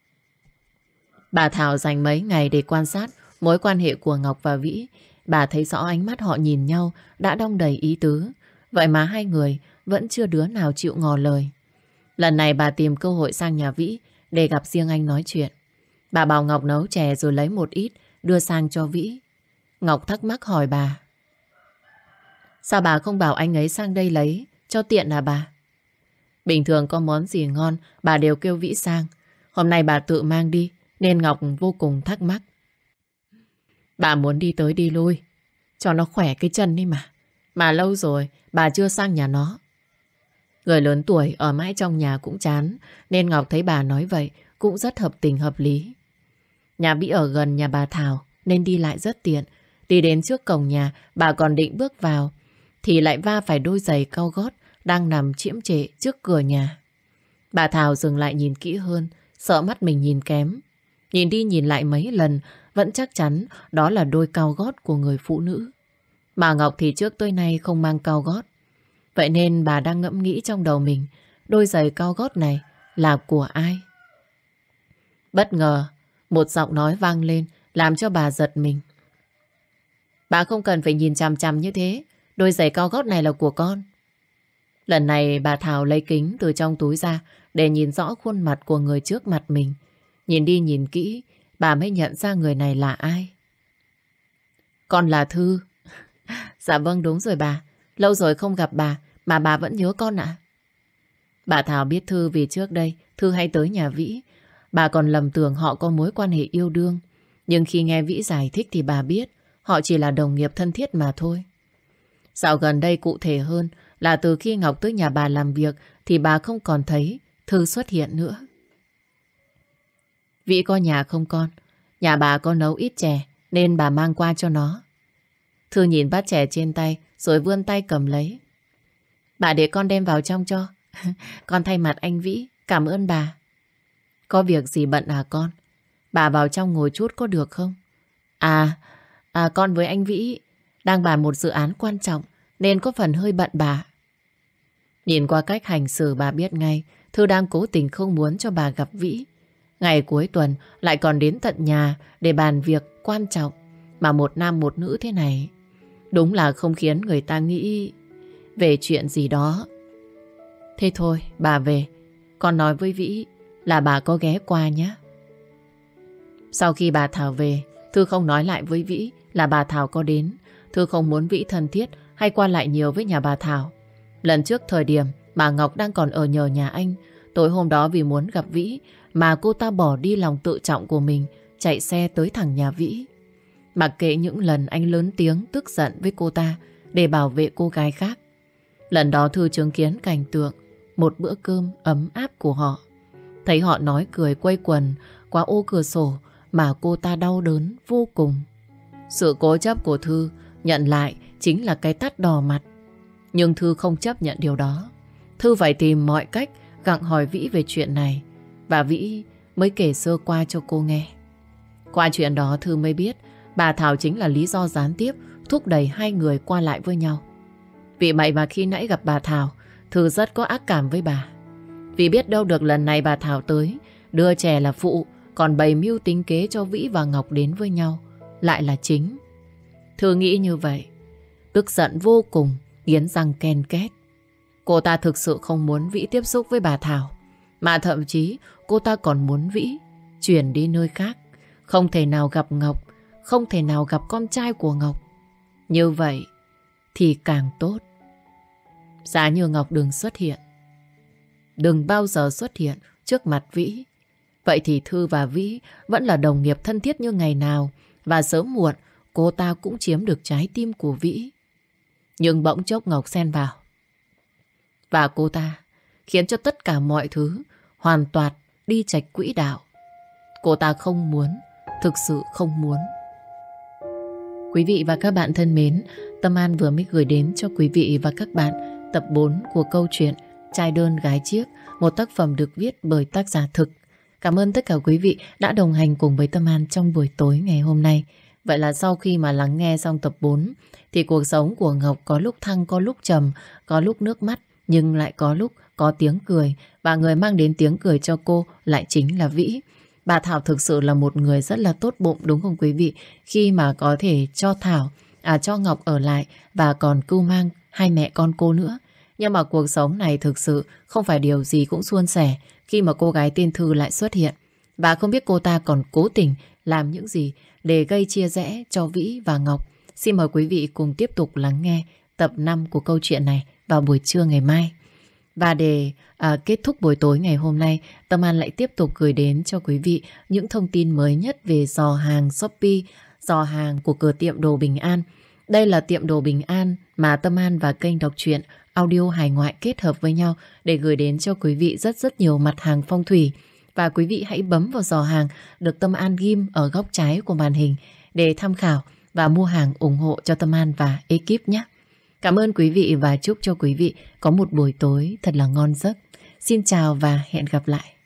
Bà Thảo dành mấy ngày để quan sát mối quan hệ của Ngọc và Vĩ. Bà thấy rõ ánh mắt họ nhìn nhau đã đong đầy ý tứ. Vậy mà hai người vẫn chưa đứa nào chịu ngỏ lời. Lần này bà tìm cơ hội sang nhà Vĩ để gặp riêng anh nói chuyện. Bà bảo Ngọc nấu chè rồi lấy một ít đưa sang cho Vĩ. Ngọc thắc mắc hỏi bà. Sao bà không bảo anh ấy sang đây lấy cho tiện à bà? Bình thường có món gì ngon bà đều kêu Vĩ sang. Hôm nay bà tự mang đi nên Ngọc vô cùng thắc mắc. Bà muốn đi tới đi lui cho nó khỏe cái chân đi mà. Mà lâu rồi bà chưa sang nhà nó. Người lớn tuổi ở mãi trong nhà cũng chán, nên Ngọc thấy bà nói vậy cũng rất hợp tình hợp lý. Nhà Vĩ ở gần nhà bà Thảo nên đi lại rất tiện. Đi đến trước cổng nhà, bà còn định bước vào thì lại va phải đôi giày cao gót đang nằm chiễm trệ trước cửa nhà. Bà Thảo dừng lại nhìn kỹ hơn, sợ mắt mình nhìn kém. Nhìn đi nhìn lại mấy lần vẫn chắc chắn đó là đôi cao gót của người phụ nữ. Mà Ngọc thì trước tới nay không mang cao gót. Vậy nên bà đang ngẫm nghĩ trong đầu mình, đôi giày cao gót này là của ai? Bất ngờ, một giọng nói vang lên làm cho bà giật mình. Bà không cần phải nhìn chằm chằm như thế, đôi giày cao gót này là của con. Lần này bà Thảo lấy kính từ trong túi ra để nhìn rõ khuôn mặt của người trước mặt mình. Nhìn đi nhìn kỹ, bà mới nhận ra người này là ai. Con là Thư. Dạ vâng, đúng rồi bà. Lâu rồi không gặp bà mà bà vẫn nhớ con ạ. Bà Thảo biết Thư vì trước đây Thư hay tới nhà Vĩ. Bà còn lầm tưởng họ có mối quan hệ yêu đương. Nhưng khi nghe Vĩ giải thích thì bà biết họ chỉ là đồng nghiệp thân thiết mà thôi. Dạo gần đây cụ thể hơn là từ khi Ngọc tới nhà bà làm việc thì bà không còn thấy Thư xuất hiện nữa. Vĩ có nhà không con? Nhà bà có nấu ít chè nên bà mang qua cho nó. Thư nhìn bát chè trên tay rồi vươn tay cầm lấy. Bà để con đem vào trong cho. Con thay mặt anh Vĩ cảm ơn bà. Có việc gì bận à con? Bà vào trong ngồi chút có được không? Con với anh Vĩ đang bàn một dự án quan trọng nên có phần hơi bận bà. Nhìn qua cách hành xử bà biết ngay Thư đang cố tình không muốn cho bà gặp Vĩ. Ngày cuối tuần lại còn đến tận nhà để bàn việc quan trọng. Mà một nam một nữ thế này đúng là không khiến người ta nghĩ về chuyện gì đó. Thế thôi bà về. Con nói với Vĩ là bà có ghé qua nhé. Sau khi bà Thảo về, Thư không nói lại với Vĩ là bà Thảo có đến. Thư không muốn Vĩ thân thiết hay qua lại nhiều với nhà bà Thảo. Lần trước thời điểm mà Ngọc đang còn ở nhờ nhà anh, tối hôm đó vì muốn gặp Vĩ mà cô ta bỏ đi lòng tự trọng của mình, chạy xe tới thẳng nhà Vĩ. Mặc kệ những lần anh lớn tiếng tức giận với cô ta để bảo vệ cô gái khác. Lần đó Thư chứng kiến cảnh tượng một bữa cơm ấm áp của họ. Thấy họ nói cười quây quần qua ô cửa sổ mà cô ta đau đớn vô cùng. Sự cố chấp của Thư nhận lại chính là cái tát đỏ mặt. Nhưng Thư không chấp nhận điều đó. Thư phải tìm mọi cách gặng hỏi Vĩ về chuyện này. Và Vĩ mới kể sơ qua cho cô nghe. Qua chuyện đó Thư mới biết bà Thảo chính là lý do gián tiếp thúc đẩy hai người qua lại với nhau. Vì vậy mà khi nãy gặp bà Thảo, Thư rất có ác cảm với bà. Vì biết đâu được lần này bà Thảo tới đưa trẻ là phụ, còn bày mưu tính kế cho Vĩ và Ngọc đến với nhau lại là chính. Thư nghĩ như vậy, tức giận vô cùng, nghiến răng ken két. Cô ta thực sự không muốn Vĩ tiếp xúc với bà Thảo, mà thậm chí cô ta còn muốn Vĩ chuyển đi nơi khác, không thể nào gặp Ngọc, không thể nào gặp con trai của Ngọc. Như vậy thì càng tốt. Giá như Ngọc đừng xuất hiện, đừng bao giờ xuất hiện trước mặt Vĩ, vậy thì Thư và Vĩ vẫn là đồng nghiệp thân thiết như ngày nào, và sớm muộn cô ta cũng chiếm được trái tim của Vĩ. Nhưng bỗng chốc Ngọc xen vào, và cô ta khiến cho tất cả mọi thứ hoàn toàn đi chệch quỹ đạo. Cô ta không muốn, thực sự không muốn. Quý vị và các bạn thân mến, Tâm An vừa mới gửi đến cho quý vị và các bạn tập 4 của câu chuyện Trai đơn gái chiếc, một tác phẩm được viết bởi tác giả Thực. Cảm ơn tất cả quý vị đã đồng hành cùng với Tâm An trong buổi tối ngày hôm nay. Vậy là sau khi mà lắng nghe xong tập 4 thì cuộc sống của Ngọc có lúc thăng, có lúc trầm, có lúc nước mắt, nhưng lại có lúc có tiếng cười. Và người mang đến tiếng cười cho cô lại chính là Vĩ. Bà Thảo thực sự là một người rất là tốt bụng, đúng không quý vị? Khi mà có thể cho cho Ngọc ở lại và còn cưu mang hai mẹ con cô nữa. Nhưng mà cuộc sống này thực sự không phải điều gì cũng suôn sẻ khi mà cô gái tên Thư lại xuất hiện. Và không biết cô ta còn cố tình làm những gì để gây chia rẽ cho Vĩ và Ngọc. Xin mời quý vị cùng tiếp tục lắng nghe tập 5 của câu chuyện này vào buổi trưa ngày mai. Và để kết thúc buổi tối ngày hôm nay, Tâm An lại tiếp tục gửi đến cho quý vị những thông tin mới nhất về giò hàng Shopee, giò hàng của cửa tiệm đồ Bình An. Đây là tiệm đồ Bình An mà Tâm An và kênh đọc truyện audio hải ngoại kết hợp với nhau để gửi đến cho quý vị rất nhiều mặt hàng phong thủy. Và quý vị hãy bấm vào giò hàng được Tâm An ghim ở góc trái của màn hình để tham khảo và mua hàng ủng hộ cho Tâm An và ekip nhé. Cảm ơn quý vị và chúc cho quý vị có một buổi tối thật là ngon giấc. Xin chào và hẹn gặp lại.